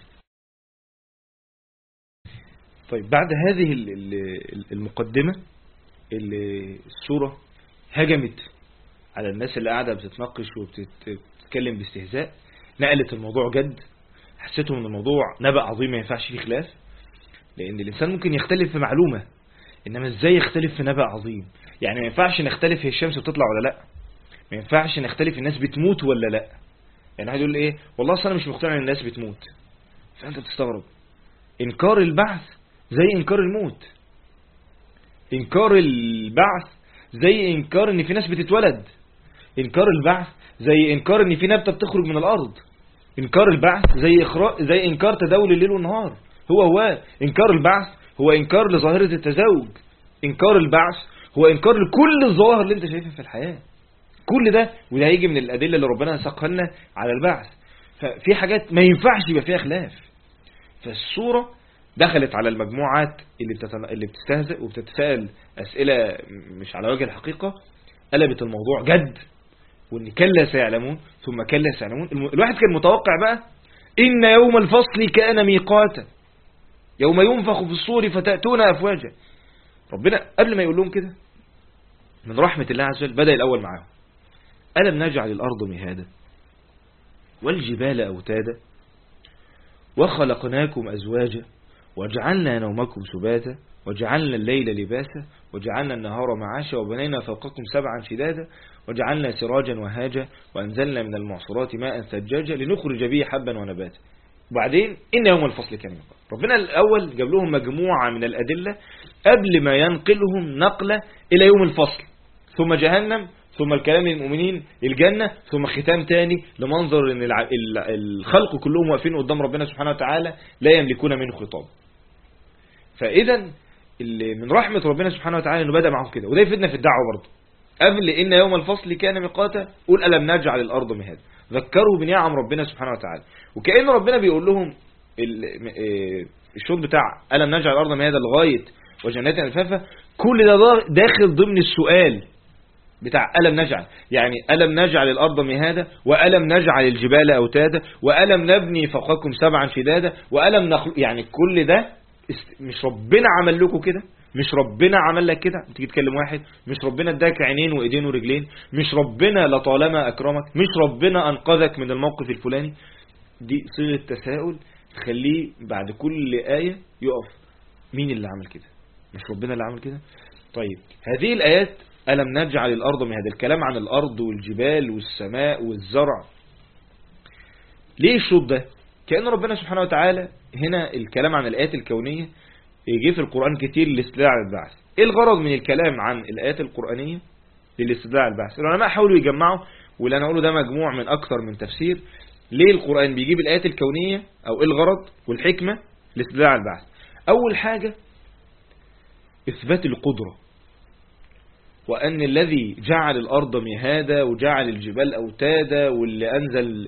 طيب بعد هذه المقدمة اللي السورة هجمت على الناس اللي قاعدة بتتناقش وبتتكلم باستهزاء، نقلت الموضوع جد، حسيتهم ان الموضوع نبأ عظيم ما ينفعش فيه خلاف، لان الانسان ممكن يختلف في معلومة، انما ازاي يختلف في نبأ عظيم؟ يعني ما ينفعش نختلف هي الشمس بتطلع ولا لا، ما ينفعش نختلف الناس بتموت ولا لا. يعني واحد يقول ايه والله اصل انا مش مقتنع ان الناس بتموت، فانت بتستغرب. انكار البعث زي انكار الموت. إنكار البعث زي إنكار إن في ناس بتتولد. إنكار البعث زي إنكار إن في نبتة بتخرج من الأرض. إنكار البعث زي إنكار تداول الليل والنهار. هو إنكار البعث هو إنكار لظاهرة التزاوج. إنكار البعث هو إنكار لكل الظواهر اللي انت شايفها في الحياة. كل ده وده هيجي من الأدلة اللي ربنا ساقها لنا على البعث. ففي حاجات ما ينفعش يبقى فيها خلاف. فالصورة دخلت على المجموعات اللي بتستهزئ وبتتساءل أسئلة مش على وجه الحقيقة، قلبت الموضوع جد، وإن كلا سيعلمون ثم كلا سيعلمون. الواحد كان متوقع بقى إن يوم الفصل كان ميقاتا يوم ينفخ في الصور فتأتون أفواجا. ربنا قبل ما يقول لهم كده من رحمة الله عز وجل بدأ الأول معاهم: ألم نجعل الأرض مهادا والجبال أوتادا وخلقناكم أزواجا وجعلنا نومكم سباتا وجعلنا الليل لباسا وجعلنا النهار معاشا وبنينا فوقكم سبعا شدادا وجعلنا سراجا وهاجا وأنزلنا من المعصرات ماء ثجاجا لنخرج به حبا ونباتا. وبعدين إن يوم الفصل كان ميقاتا. ربنا الأول جاب لهم مجموعة من الأدلة قبل ما ينقلهم نقلة إلى يوم الفصل، ثم جهنم، ثم الكلام للمؤمنين الجنة، ثم ختام تاني لمنظر ان الخلق كلهم واقفين قدام ربنا سبحانه وتعالى لا يملكون منه خطاب. فإذا من رحمة ربنا سبحانه وتعالى انه بدأ معهم كده، وده يفيدنا في الدعوة برضه. قبل إن يوم الفصل كان ميقاتا قول ألم نجعل الأرض مهادا، ذكروا بنعم ربنا سبحانه وتعالى. وكأن ربنا بيقول لهم الشوط بتاع ألم نجعل الأرض مهادا لغاية وجنات الفافة، كل ده داخل ضمن السؤال بتاع ألم نجعل. يعني ألم نجعل الأرض مهادا، وألم نجعل الجبال أوتادا، وألم نبني فوقكم سبعا شدادا، وألم نخلق. يعني كل ده مش ربنا عمل لكم كده؟ مش ربنا عمل لك كده؟ تيجي تكلم واحد مش ربنا اداك عينين وايدين ورجلين؟ مش ربنا لطالما أكرمك؟ مش ربنا أنقذك من الموقف الفلاني؟ دي صيغة تساؤل تخليه بعد كل آية يقف مين اللي عمل كده؟ مش ربنا اللي عمل كده؟ طيب هذه الآيات ألم نجعل الأرض مهادا، الكلام عن الأرض والجبال والسماء والزرع. ليه الشوط ده؟ كأن ربنا سبحانه وتعالى هنا الكلام عن الآيات الكونية يجي في القرآن كتير للاستدلاء على البعث. ايه الغرض من الكلام عن الآيات القرآنية للاستدلاء على البعث؟ العلماء حاولوا يجمعوا، واللي أنا أقوله ده مجموع من أكثر من تفسير. ليه القرآن بيجيب الآيات الكونية، أو ايه الغرض والحكمة للاستدلاء على البعث؟ أول حاجة إثبات القدرة، وأن الذي جعل الأرض مهادا وجعل الجبال أوتادا، واللي أنزل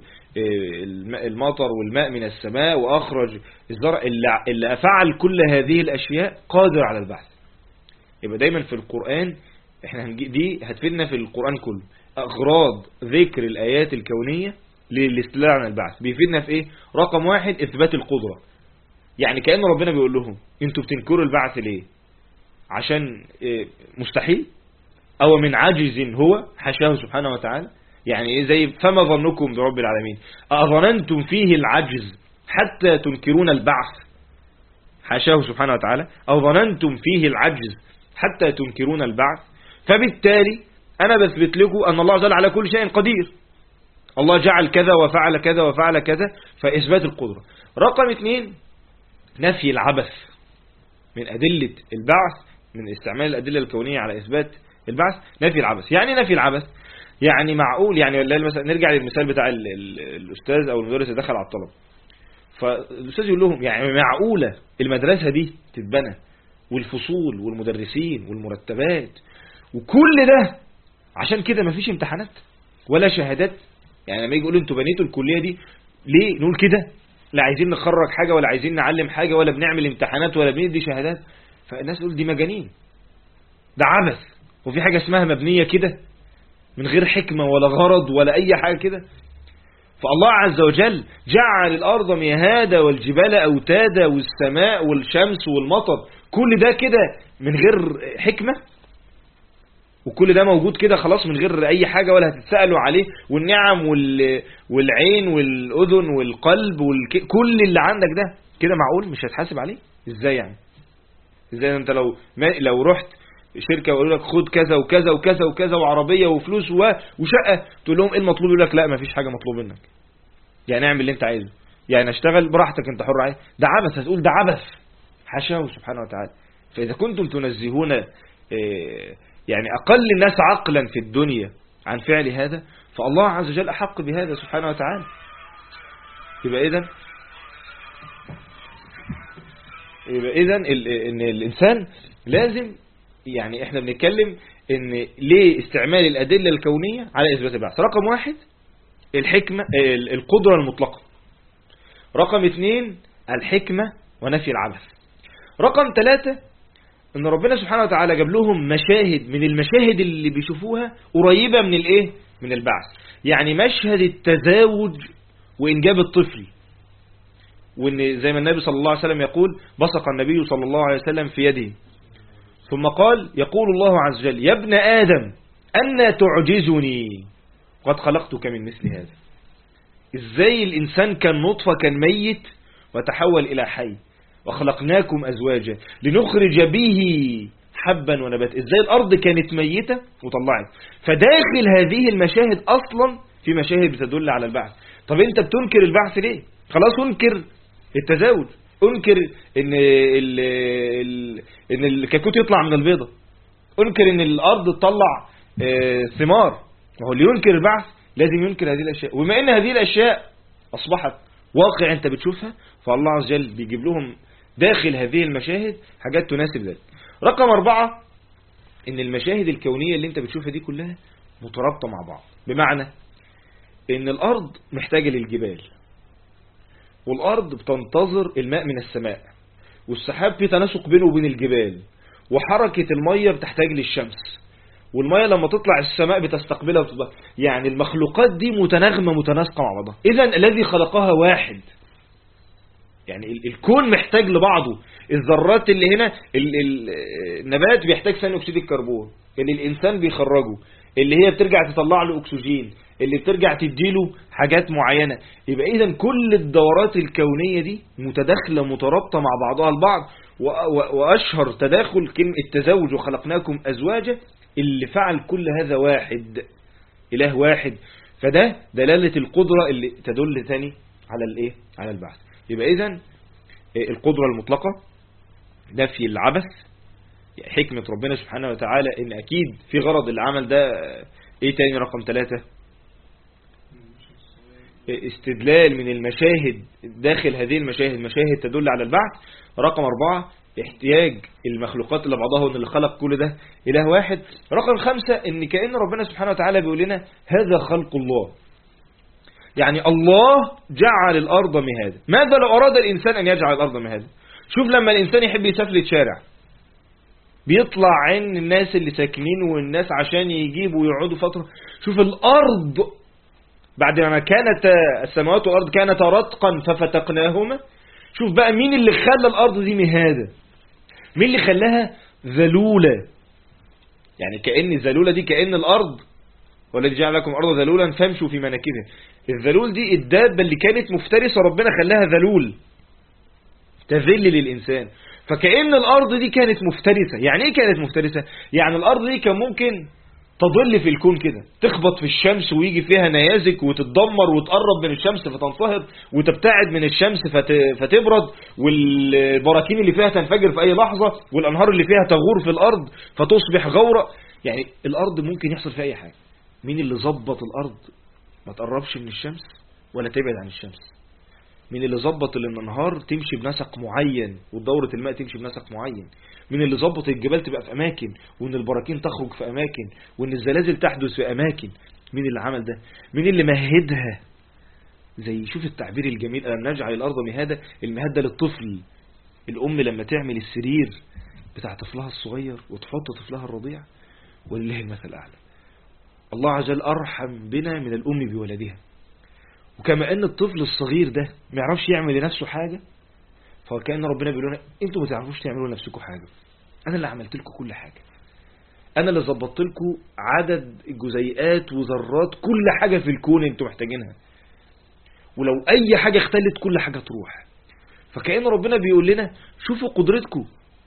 المطر والماء من السماء وأخرج الزرع، اللي أفعل كل هذه الأشياء قادر على البعث. يبقى دايما في القرآن احنا دي هتفيدنا في القرآن كله. أغراض ذكر الآيات الكونية للاستدلال على البعث بيفيدنا في ايه؟ رقم واحد إثبات القدرة. يعني كأن ربنا بيقول لهم انتوا بتنكروا البعث ليه؟ عشان مستحيل؟ أو من عجز هو حاشاه سبحانه وتعالى؟ يعني إيه زي فما ظنكم برب العالمين أظننتم فيه العجز حتى تنكرون البعث؟ حاشاه سبحانه وتعالى. أو ظننتم فيه العجز حتى تنكرون البعث. فبالتالي أنا بثبت لكم أن الله جل على كل شيء قدير. الله جعل كذا وفعل كذا وفعل كذا، فإثبات القدرة. رقم 2 نفي العبث. من أدلة البعث، من استعمال الأدلة الكونية على إثبات البعث، نفي العبث. يعني نفي العبث يعني معقول، يعني مثلا نرجع للمثال بتاع الأستاذ أو المدرس اللي دخل على الطلبة، فالأستاذ يقول لهم يعني معقولة المدرسة دي تتبنى والفصول والمدرسين والمرتبات وكل ده عشان كده مفيش امتحانات ولا شهادات؟ يعني لما يجي يقولوا انتوا بنيتوا الكلية دي ليه؟ نقول كده لا عايزين نخرج حاجة ولا عايزين نعلم حاجة ولا بنعمل امتحانات ولا بندي شهادات. فالناس تقول دي مجانين، ده عبث، وفي حاجة اسمها مبنية كده من غير حكمة ولا غرض ولا أي حاجة كده. فالله عز وجل جعل الأرض مهادا والجبال أوتادا والسماء والشمس والمطر، كل ده كده من غير حكمة، وكل ده موجود كده خلاص من غير أي حاجة ولا هتتسألوا عليه. والنعم والعين والأذن والقلب كل اللي عندك ده كده معقول مش هتحاسب عليه؟ ازاي يعني؟ ازاي انت لو رحت شركة ويقول لك خد كذا وكذا وكذا وكذا وعربية وفلوس وشقة، تقول لهم ايه المطلوب؟ يقول لك لا مفيش حاجة مطلوب منك. يعني اعمل اللي انت عايزه، يعني اشتغل براحتك انت حر عليه. ده عبث. هتقول ده عبث، حاشاه سبحانه وتعالى. فإذا كنتم تنزهون يعني أقل الناس عقلا في الدنيا عن فعل هذا، فالله عز وجل أحق بهذا سبحانه وتعالى. يبقى إذن إن الإنسان لازم، يعني إحنا بنتكلم إن ليه استعمال الأدلة الكونية على إثبات البعث. رقم 1 الحكمة، القدرة المطلقة. رقم 2 الحكمة ونفي العبث. رقم 3 ان ربنا سبحانه وتعالى جاب لهم مشاهد من المشاهد اللي بيشوفوها قريبة من الايه، من البعث. يعني مشهد التزاوج وانجاب الطفل، وان زي ما النبي صلى الله عليه وسلم يقول: بصق النبي صلى الله عليه وسلم في يده ثم قال: يقول الله عز وجل: يا ابن آدم أنا تعجزني قد خلقتك من مثل هذا. ازاي الانسان كان نطفة، كان ميت وتحول الى حي، وخلقناكم أزواجا لنخرج به حبا ونبات. ازاي الأرض كانت ميتة وطلعت. فداخل هذه المشاهد أصلا في مشاهد بتدل على البعث. طب انت بتنكر البعث ليه؟ خلاص انكر التزاوج، انكر ان الكاكوت يطلع من البيضة، انكر ان الأرض تطلع ثمار. وهو اللي ينكر البعث لازم ينكر هذه الأشياء. وما ان هذه الأشياء أصبحت واقع انت بتشوفها، فالله عز وجل بيجيب لهم داخل هذه المشاهد حاجات تناسب ذلك. رقم 4 ان المشاهد الكونية اللي انت بتشوفها دي كلها مترابطة مع بعض. بمعنى ان الارض محتاجة للجبال، والارض بتنتظر الماء من السماء، والسحاب في تناسق بينه وبين الجبال، وحركة المية بتحتاج للشمس، والمية لما تطلع السماء بتستقبلها يعني المخلوقات دي متناغمة متناسقة مع بعضها. إذن الذي خلقها واحد. يعني الكون محتاج لبعضه. الذرات اللي هنا، النبات بيحتاج ثاني أكسيد الكربون اللي الإنسان بيخرجه، اللي هي بترجع تطلع له أكسجين، اللي بترجع تديله حاجات معينة. يبقى إذن كل الدورات الكونية دي متداخلة مترابطة مع بعضها البعض. وأشهر تداخل كلمة التزوج وخلقناكم أزواجا، اللي فعل كل هذا واحد، إله واحد. فده دلالة القدرة اللي تدل ثاني على الايه، على البعث. يبقى إذن القدرة المطلقة، نفي العبث، حكمة ربنا سبحانه وتعالى ان اكيد في غرض العمل ده. ايه تاني؟ رقم 3 استدلال من المشاهد داخل هذه المشاهد، مشاهد تدل على البعث. رقم 4 احتياج المخلوقات اللي بعضها وان اللي خلق كل ده إله واحد. رقم 5 ان كأن ربنا سبحانه وتعالى بيقول لنا هذا خلق الله، يعني الله جعل الأرض مهادا. ماذا لو أراد الإنسان أن يجعل الأرض مهادا؟ شوف لما الإنسان يحب يسافلت شارع، بيطلع عين الناس اللي ساكنين والناس عشان يجيبوا ويقعدوا فترة. شوف الأرض بعد ما كانت السماوات والأرض كانت رتقا ففتقناهما. شوف بقى مين اللي خلى الأرض دي مهادة، مين اللي خلاها ذلولة. يعني كأن الذلولة دي كأن الأرض، والذي جعل لكم الأرض ذلولا فامشوا في مناكبها. الذلول دي الدابة اللي كانت مفترسة ربنا خلاها ذلول تذل للإنسان. فكأن الأرض دي كانت مفترسة. يعني ايه كانت مفترسة؟ يعني الأرض دي كان ممكن تضل في الكون كده، تخبط في الشمس ويجي فيها نيازك وتتدمر وتقرب من الشمس فتنصهر، وتبتعد من الشمس فتبرد، والبراكين اللي فيها تنفجر في أي لحظة، والأنهار اللي فيها تغور في الأرض فتصبح غورة. يعني الأرض ممكن يحصل فيها أي حاجة. مين اللي ظبط الأرض ما تقربش من الشمس ولا تبعد عن الشمس؟ مين اللي ظبط الانهار تمشي بنسق معين ودورة الماء تمشي بنسق معين؟ مين اللي ظبط الجبال تبقى في أماكن، وإن البراكين تخرج في أماكن، وإن الزلازل تحدث في أماكن؟ مين اللي عمل ده؟ مين اللي مهدها؟ زي شوف التعبير الجميل، ألم نجعل الأرض مهادة. المهاد ده للطفل. الأم لما تعمل السرير بتاع طفلها الصغير وتحط طفلها الرضيع، ولله المثل الأعلى. الله عز وجل أرحم بنا من الأم بولدها. وكما أن الطفل الصغير ده ما يعرفش يعمل لنفسه حاجة، فكأن ربنا بيقول لنا انتوا ما تعرفوش تعملوا لنفسكم حاجة، أنا اللي عملت لكم كل حاجة، أنا اللي ظبطت لكم عدد جزيئات وذرات كل حاجة في الكون انتوا محتاجينها، ولو أي حاجة اختلت كل حاجة تروح. فكأن ربنا بيقول لنا شوفوا قدرتكم،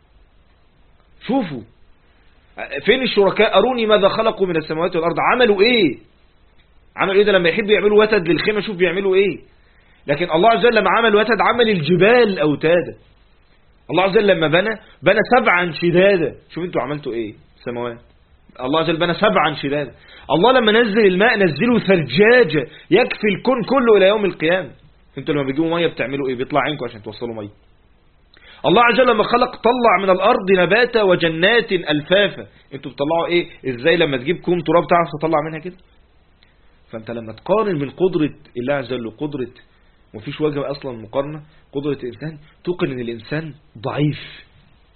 شوفوا فين الشركاء، أروني ماذا خلقوا من السماوات والأرض. عملوا إيه؟ عملوا إيه ده؟ لما يحبوا يعملوا وتد للخيمة شوف بيعملوا إيه. لكن الله عز وجل لما عمل وتد عمل الجبال أوتادا. الله عز وجل لما بنى 7 شدادا. شوف انتوا عملتوا إيه. السماوات. الله عز وجل بنى 7 شدادا. الله لما نزل الماء نزله ثلجاجة يكفي الكون كله إلى يوم القيامة. انتوا لما بيجيبوا مية بتعملوا ايه؟ بيطلع عينكم عشان توصلوا مية. الله عز وجل لما خلق طلع من الأرض نباتا وجنات ألفافا. انتوا بتطلعوا ايه؟ ازاي لما تجيب كوم تراب تعرف تطلع منها كده؟ فانت لما تقارن من قدرة الله عز وجل وقدرة، ومفيش وجه اصلا مقارنة، قدرة الانسان، توقن ان الانسان ضعيف.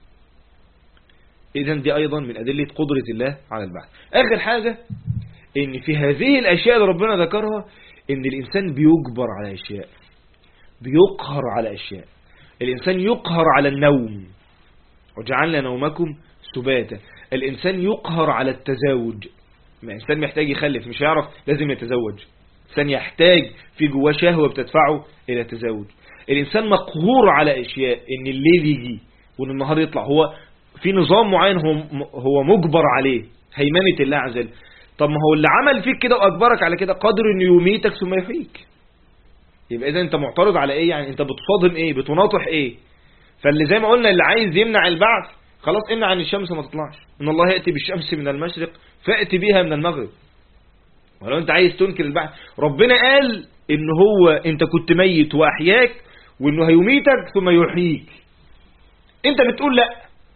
اذن دي ايضا من ادلة قدرة الله على البعث. اخر حاجة ان في هذه الاشياء اللي ربنا ذكرها ان الانسان بيجبر على اشياء، بيقهر على اشياء. الانسان يقهر على النوم، وجعلنا نومكم سباتا. الانسان يقهر على التزاوج، الانسان محتاج يخلف مش هيعرف لازم يتزوج. الانسان يحتاج في جواه شهوة بتدفعه الى التزاوج. الانسان مقهور على اشياء، ان الليل يجي وان النهار يطلع، هو في نظام معين هو مجبر عليه، هيمنة الله عز وجل. طب ما هو اللي عمل فيك كده واجبرك على كده قادر انه يميتك ثم يحييك. يبقى اذا انت معترض على ايه؟ يعني انت بتصادم ايه؟ بتناطح ايه؟ فاللي زي ما قلنا اللي عايز يمنع البعث خلاص امنع عن الشمس ما تطلعش. ان الله يأتي بالشمس من المشرق فأتي بها من المغرب. ولو انت عايز تنكر البعث، ربنا قال ان هو انت كنت ميت واحياك، وانه هيميتك ثم يحييك. انت بتقول لا،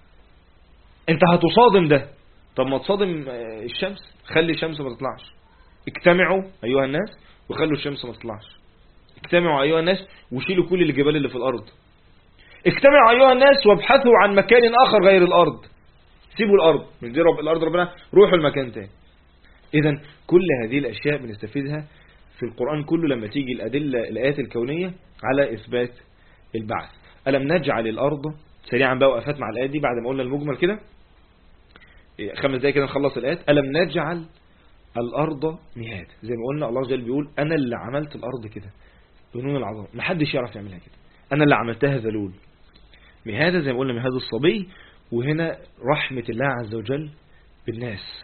انت هتصادم ده. طب ما تصادم الشمس، خلي الشمس ما تطلعش. اجتمعوا ايها الناس وخلوا الشمس ما تطلعش. اجتمعوا ايها الناس وشيلوا كل الجبال اللي في الارض. اجتمعوا ايها الناس وابحثوا عن مكان اخر غير الارض. سيبوا الارض، من دي الارض ربنا، روحوا المكان تاني. اذا كل هذه الاشياء بنستفيدها في القرآن كله لما تيجي الادله الايات الكونيه على اثبات البعث. الم نجعل الارض، سريعا بقى وقفات مع الايات دي بعد ما قلنا المجمل كده 5 دقايق كده نخلص الايات. الم نجعل الارض مهادا، زي ما قلنا الله عز وجل بيقول انا اللي عملت الارض كده بنون العظام، محدش يعرف يعملها كده، انا اللي عملتها ذلول. مهادا زي ما قلنا مهاد الصبي، وهنا رحمة الله عز وجل بالناس.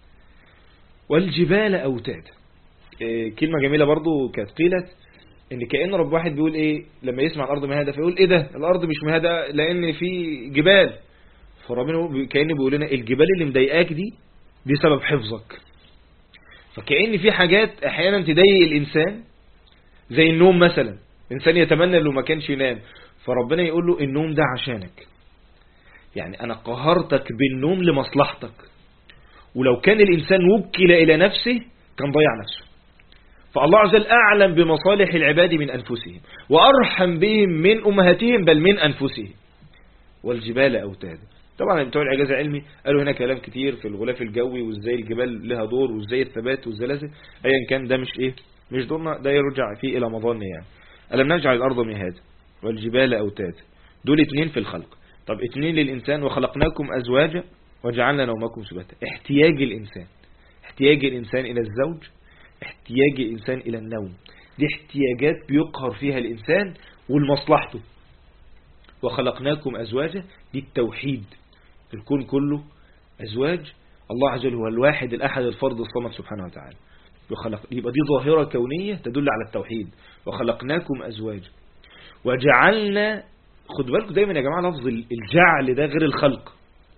والجبال أوتاد، كلمة جميلة برضو كانت قيلت ان كأن رب واحد بيقول ايه لما يسمع الارض مهادة فيقول ايه ده الارض مش مهادة لان في جبال. فربنا كأن بيقول لنا الجبال اللي مضايقاك دي سبب حفظك. فكأن في حاجات احيانا تضايق الانسان زي النوم مثلا، الانسان يتمنى لو ما كانش ينام، فربنا يقول له النوم ده عشانك، يعني انا قهرتك بالنوم لمصلحتك. ولو كان الانسان وكل الى نفسه كان ضيع نفسه. فالله عز وجل اعلم بمصالح العباد من انفسهم، وارحم بهم من امهاتهم بل من انفسهم. والجبال اوتادا، طبعا بتوع الاعجاز العلمي قالوا هنا كلام كتير في الغلاف الجوي وازاي الجبال لها دور وازاي الثبات والزلازل. ايا كان ده مش دورنا، ده يرجع فيه الى مظان يعني. الم نجعل الارض مهادا والجبال اوتادا، دول 2 في الخلق. طب 2 للإنسان، وخلقناكم أزواجا وجعلنا نومكم سباتا. احتياج الإنسان إلى الزوج، احتياج الإنسان إلى النوم، دي احتياجات بيقهر فيها الإنسان والمصلحته. وخلقناكم أزواجا، دي التوحيد، الكون كله أزواج. الله عز وجل هو الواحد الأحد الفرد الصمد سبحانه وتعالى. يبقى دي ظاهرة كونية تدل على التوحيد. وخلقناكم أزواجا وجعلنا، خد بالكم دايما يا جماعة لفظ الجعل ده غير الخلق.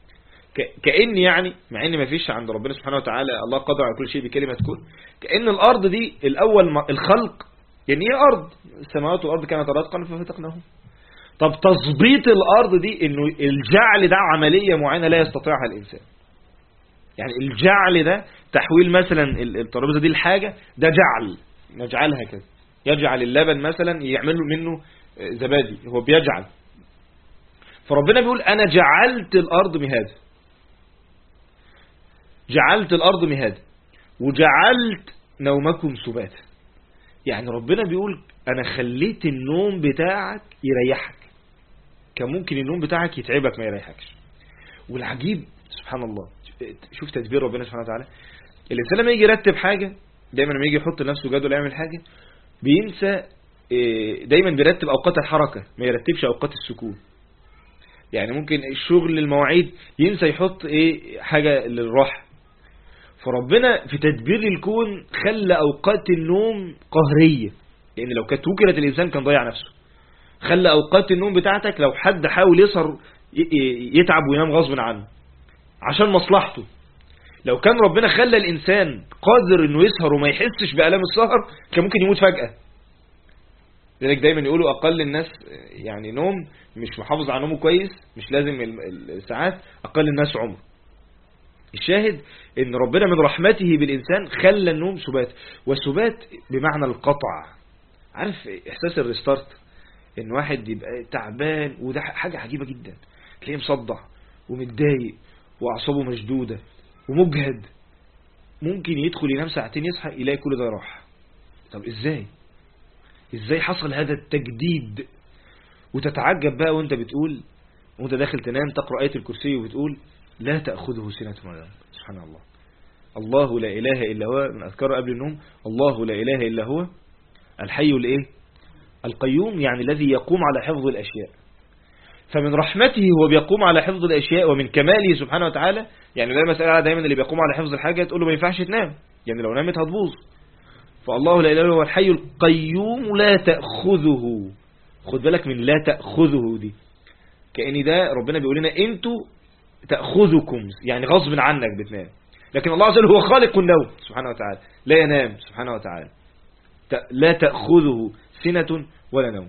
كأن يعني مع ان ما فيش عند ربنا سبحانه وتعالى الله قدر على كل شيء بكلمة كن، كأن الارض دي الاول الخلق، يعني ايه ارض؟ السماوات والارض كانت رتقا ففتقناهم. طب تظبيط الارض دي انه الجعل ده عملية معينة لا يستطيعها الانسان. يعني الجعل ده تحويل مثلا الترابيزة دي لحاجة، ده جعل، نجعلها كده. يجعل اللبن مثلا يعمل منه زبادي، هو بيجعل. فربنا بيقول انا جعلت الارض مهادا، جعلت الارض مهادا وجعلت نومكم سباتا. يعني ربنا بيقول انا خليت النوم بتاعك يريحك، كان ممكن النوم بتاعك يتعبك ما يريحكش. والعجيب سبحان الله، شوف تدبير ربنا سبحانه وتعالى. الانسان لما يجي يرتب حاجة، دايما لما يجي يحط لنفسه جدول يعمل حاجة بينسى، دايما بيرتب اوقات الحركة ما يرتبش اوقات السكون. يعني ممكن الشغل المواعيد ينسى يحط حاجة للراحة. فربنا في تدبير الكون خلى اوقات النوم قهرية، لان لو كانت وكلت الانسان كان ضيع نفسه. خلى اوقات النوم بتاعتك لو حد حاول يسهر يتعب وينام غصب عنه. عشان مصلحته. لو كان ربنا خلى الإنسان قادر إنه يسهر وما يحسش بألام السهر كان ممكن يموت فجأة. لذلك دايما يقولوا أقل الناس يعني نوم، مش محافظ على نومه كويس، مش لازم الساعات، أقل الناس عمر. الشاهد إن ربنا من رحمته بالإنسان خلى النوم سبات، والسبات بمعنى القطع. عارف إحساس الريستارت، إن واحد يبقى تعبان، وده حاجة عجيبة جدا، تلاقيه مصدع ومتضايق وأعصابه مشدودة ومجهد، ممكن يدخل ينام ساعتين يصحى يلاقي كل ده راح. طب ازاي حصل هذا التجديد؟ وتتعجب بقى وانت بتقول، وانت داخل تنام تقرأ آية الكرسي وبتقول لا تأخذه سنة ولا نوم. سبحان الله، الله لا إله إلا هو، من أذكار قبل النوم الله لا إله إلا هو الحي الإيه؟ القيوم، يعني الذي يقوم على حفظ الأشياء. فمن رحمته هو بيقوم على حفظ الأشياء، ومن كماله سبحانه وتعالى. يعني ده مسألة دايما اللي بيقوم على حفظ الحاجة تقول له ما ينفعش تنام، يعني لو نامت هتبوظ. فالله لا إله إلا هو الحي القيوم لا تأخذه. خد بالك من لا تأخذه دي، كأن ده ربنا بيقول لنا انتوا تأخذكم، يعني غصب عنك بتنام، لكن الله عز وجل هو خالق النوم سبحانه وتعالى، لا ينام سبحانه وتعالى، لا تأخذه سنة ولا نوم.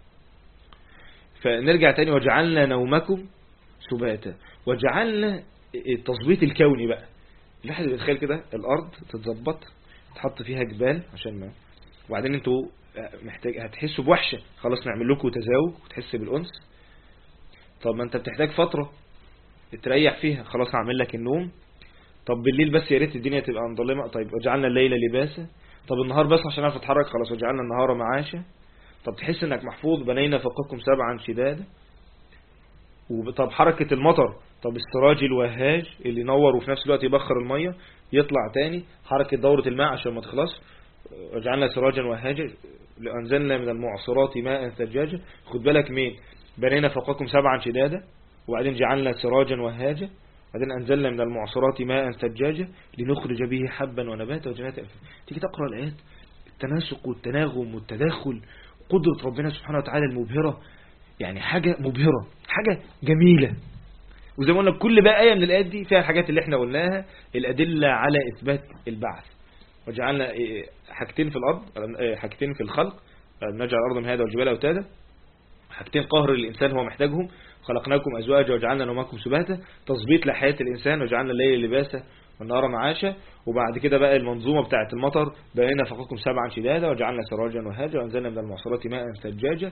فنرجع تاني، وجعلنا نومكم سباتا، وجعلنا التظبيط الكوني بقى. الواحد بيتخيل كده الأرض تتظبط، تحط فيها جبال عشان ما، وبعدين انتوا هتحسوا بوحشة، خلاص نعمل لكم تزاوج وتحس بالأنس. طب ما انت بتحتاج فترة تريح فيها، خلاص هعمل لك النوم. طب بالليل بس يا ريت الدنيا تبقى مظلمة، طيب وجعلنا الليل لباسا. طب النهار بس عشان اعرف اتحرك، خلاص وجعلنا النهار معاشا. طب تحس انك محفوظ، بنينا فوقكم سبعا شدادا. طب حركة المطر، طب السراج الوهاج اللي ينور وفي نفس الوقت يبخر المية يطلع تاني، حركة دورة الماء عشان ما تخلص. وجعلنا سراجا وهاجا، لأنزلنا من المعصرات ماء ثجاجا. خد بالك مين؟ بنينا فوقكم سبعا شدادا، وبعدين جعلنا سراجا وهاجا، بعدين أنزلنا من المعصرات ماء ثجاجا لنخرج به حبا ونباتا وجنات ألفا. تيجي تقرأ الآيات، التناسق والتناغم والتداخل، قدرة ربنا سبحانه وتعالى المبهرة، يعني حاجة مبهرة، حاجة جميلة. وزي ما قلنا كل بقى آية من الآيات دي فيها الحاجات اللي احنا قلناها، الأدلة على إثبات البعث. وجعلنا حاجتين في الأرض، حاجتين في الخلق، نجعل الأرض مهادا والجبال أوتادا. حاجتين قهر الإنسان هو محتاجهم، خلقناكم أزواجا وجعلنا نومكم سباتا، تظبيط لحياة الإنسان، وجعلنا الليل لباسا والنهار معاشا. وبعد كده بقى المنظومة بتاعة المطر، بنينا فوقكم سبعا شدادا وجعلنا سراجا وهاجا وأنزلنا من المعصرات ماء ثجاجا.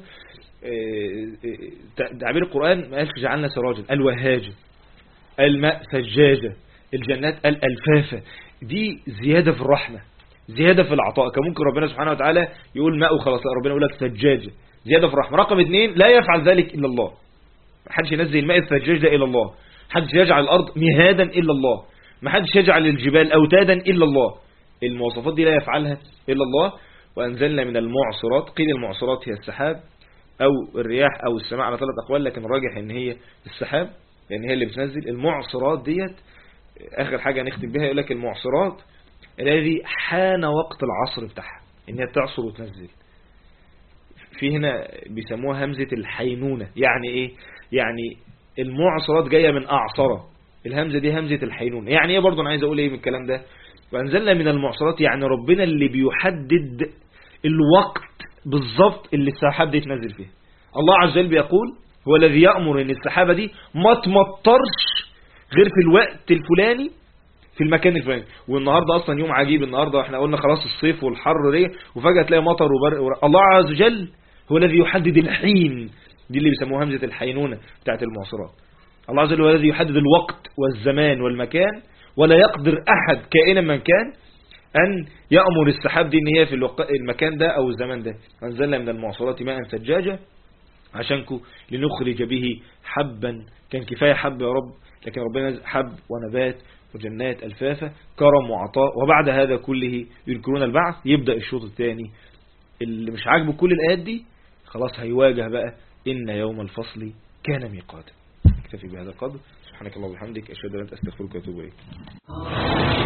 تعبير القرآن ما قالش جعلنا سراجا، قال وهاجا، الماء ثجاجا، الجنات قال ألفافا. دي زيادة في الرحمة، زيادة في العطاء. كان ممكن ربنا سبحانه وتعالى يقول ماء وخلاص، لا، ربنا يقول لك ثجاجا، زيادة في الرحمة. رقم 2، لا يفعل ذلك إلا الله، محدش ينزل الماء الثجاج ده إلا الله، محدش يجعل الأرض مهادا إلا الله، محدش يجعل الجبال أوتادا إلا الله. المواصفات دي لا يفعلها إلا الله. وأنزلنا من المعصرات، قيل المعصرات هي السحاب أو الرياح أو السماء على 3 أقوال، لكن الراجح إن هي السحاب، يعني هي اللي بتنزل. المعصرات ديت آخر حاجة نختم بها، يقول لك المعصرات الذي حان وقت العصر بتاعها، إن هي تعصر وتنزل. في هنا بيسموها همزة الحينونة. يعني إيه؟ يعني المعصرات جاية من أعصرة، الهمزة دي همزة الحينونة. يعني إيه برضو؟ أنا عايز أقول إيه من الكلام ده؟ وأنزلنا من المعصرات، يعني ربنا اللي بيحدد الوقت بالظبط اللي السحاب دي تنزل فيه. الله عز وجل بيقول هو الذي يأمر إن السحابة دي ما تمطرش غير في الوقت الفلاني في المكان الفلاني. والنهاردة أصلا يوم عجيب، النهاردة احنا قلنا خلاص الصيف والحر دي، وفجأة تلاقي مطر وبرق. الله عز وجل هو الذي يحدد الحين، دي اللي بيسموها همزة الحينونة بتاعت المعصرات. الله عز وجل هو الذي يحدد الوقت والزمان والمكان، ولا يقدر أحد كائنا من كان أن يأمر السحاب دي إن هي في المكان ده أو الزمان ده. أنزلنا من المعصرات ماء ثجاجا عشانكم لنخرج به حبا. كان كفاية حب يا رب، لكن ربنا حب ونبات وجنات ألفافا، كرم وعطاء. وبعد هذا كله يذكرون البعث. يبدأ الشوط الثاني. اللي مش عاجبه كل الآيات دي خلاص هيواجه بقى إن يوم الفصل كان ميقاتا. اكتفي بهذا القدر. سبحانك اللهم وبحمدك، أشهد أن لا إله إلا أنت، أستغفرك وأتوب إليك.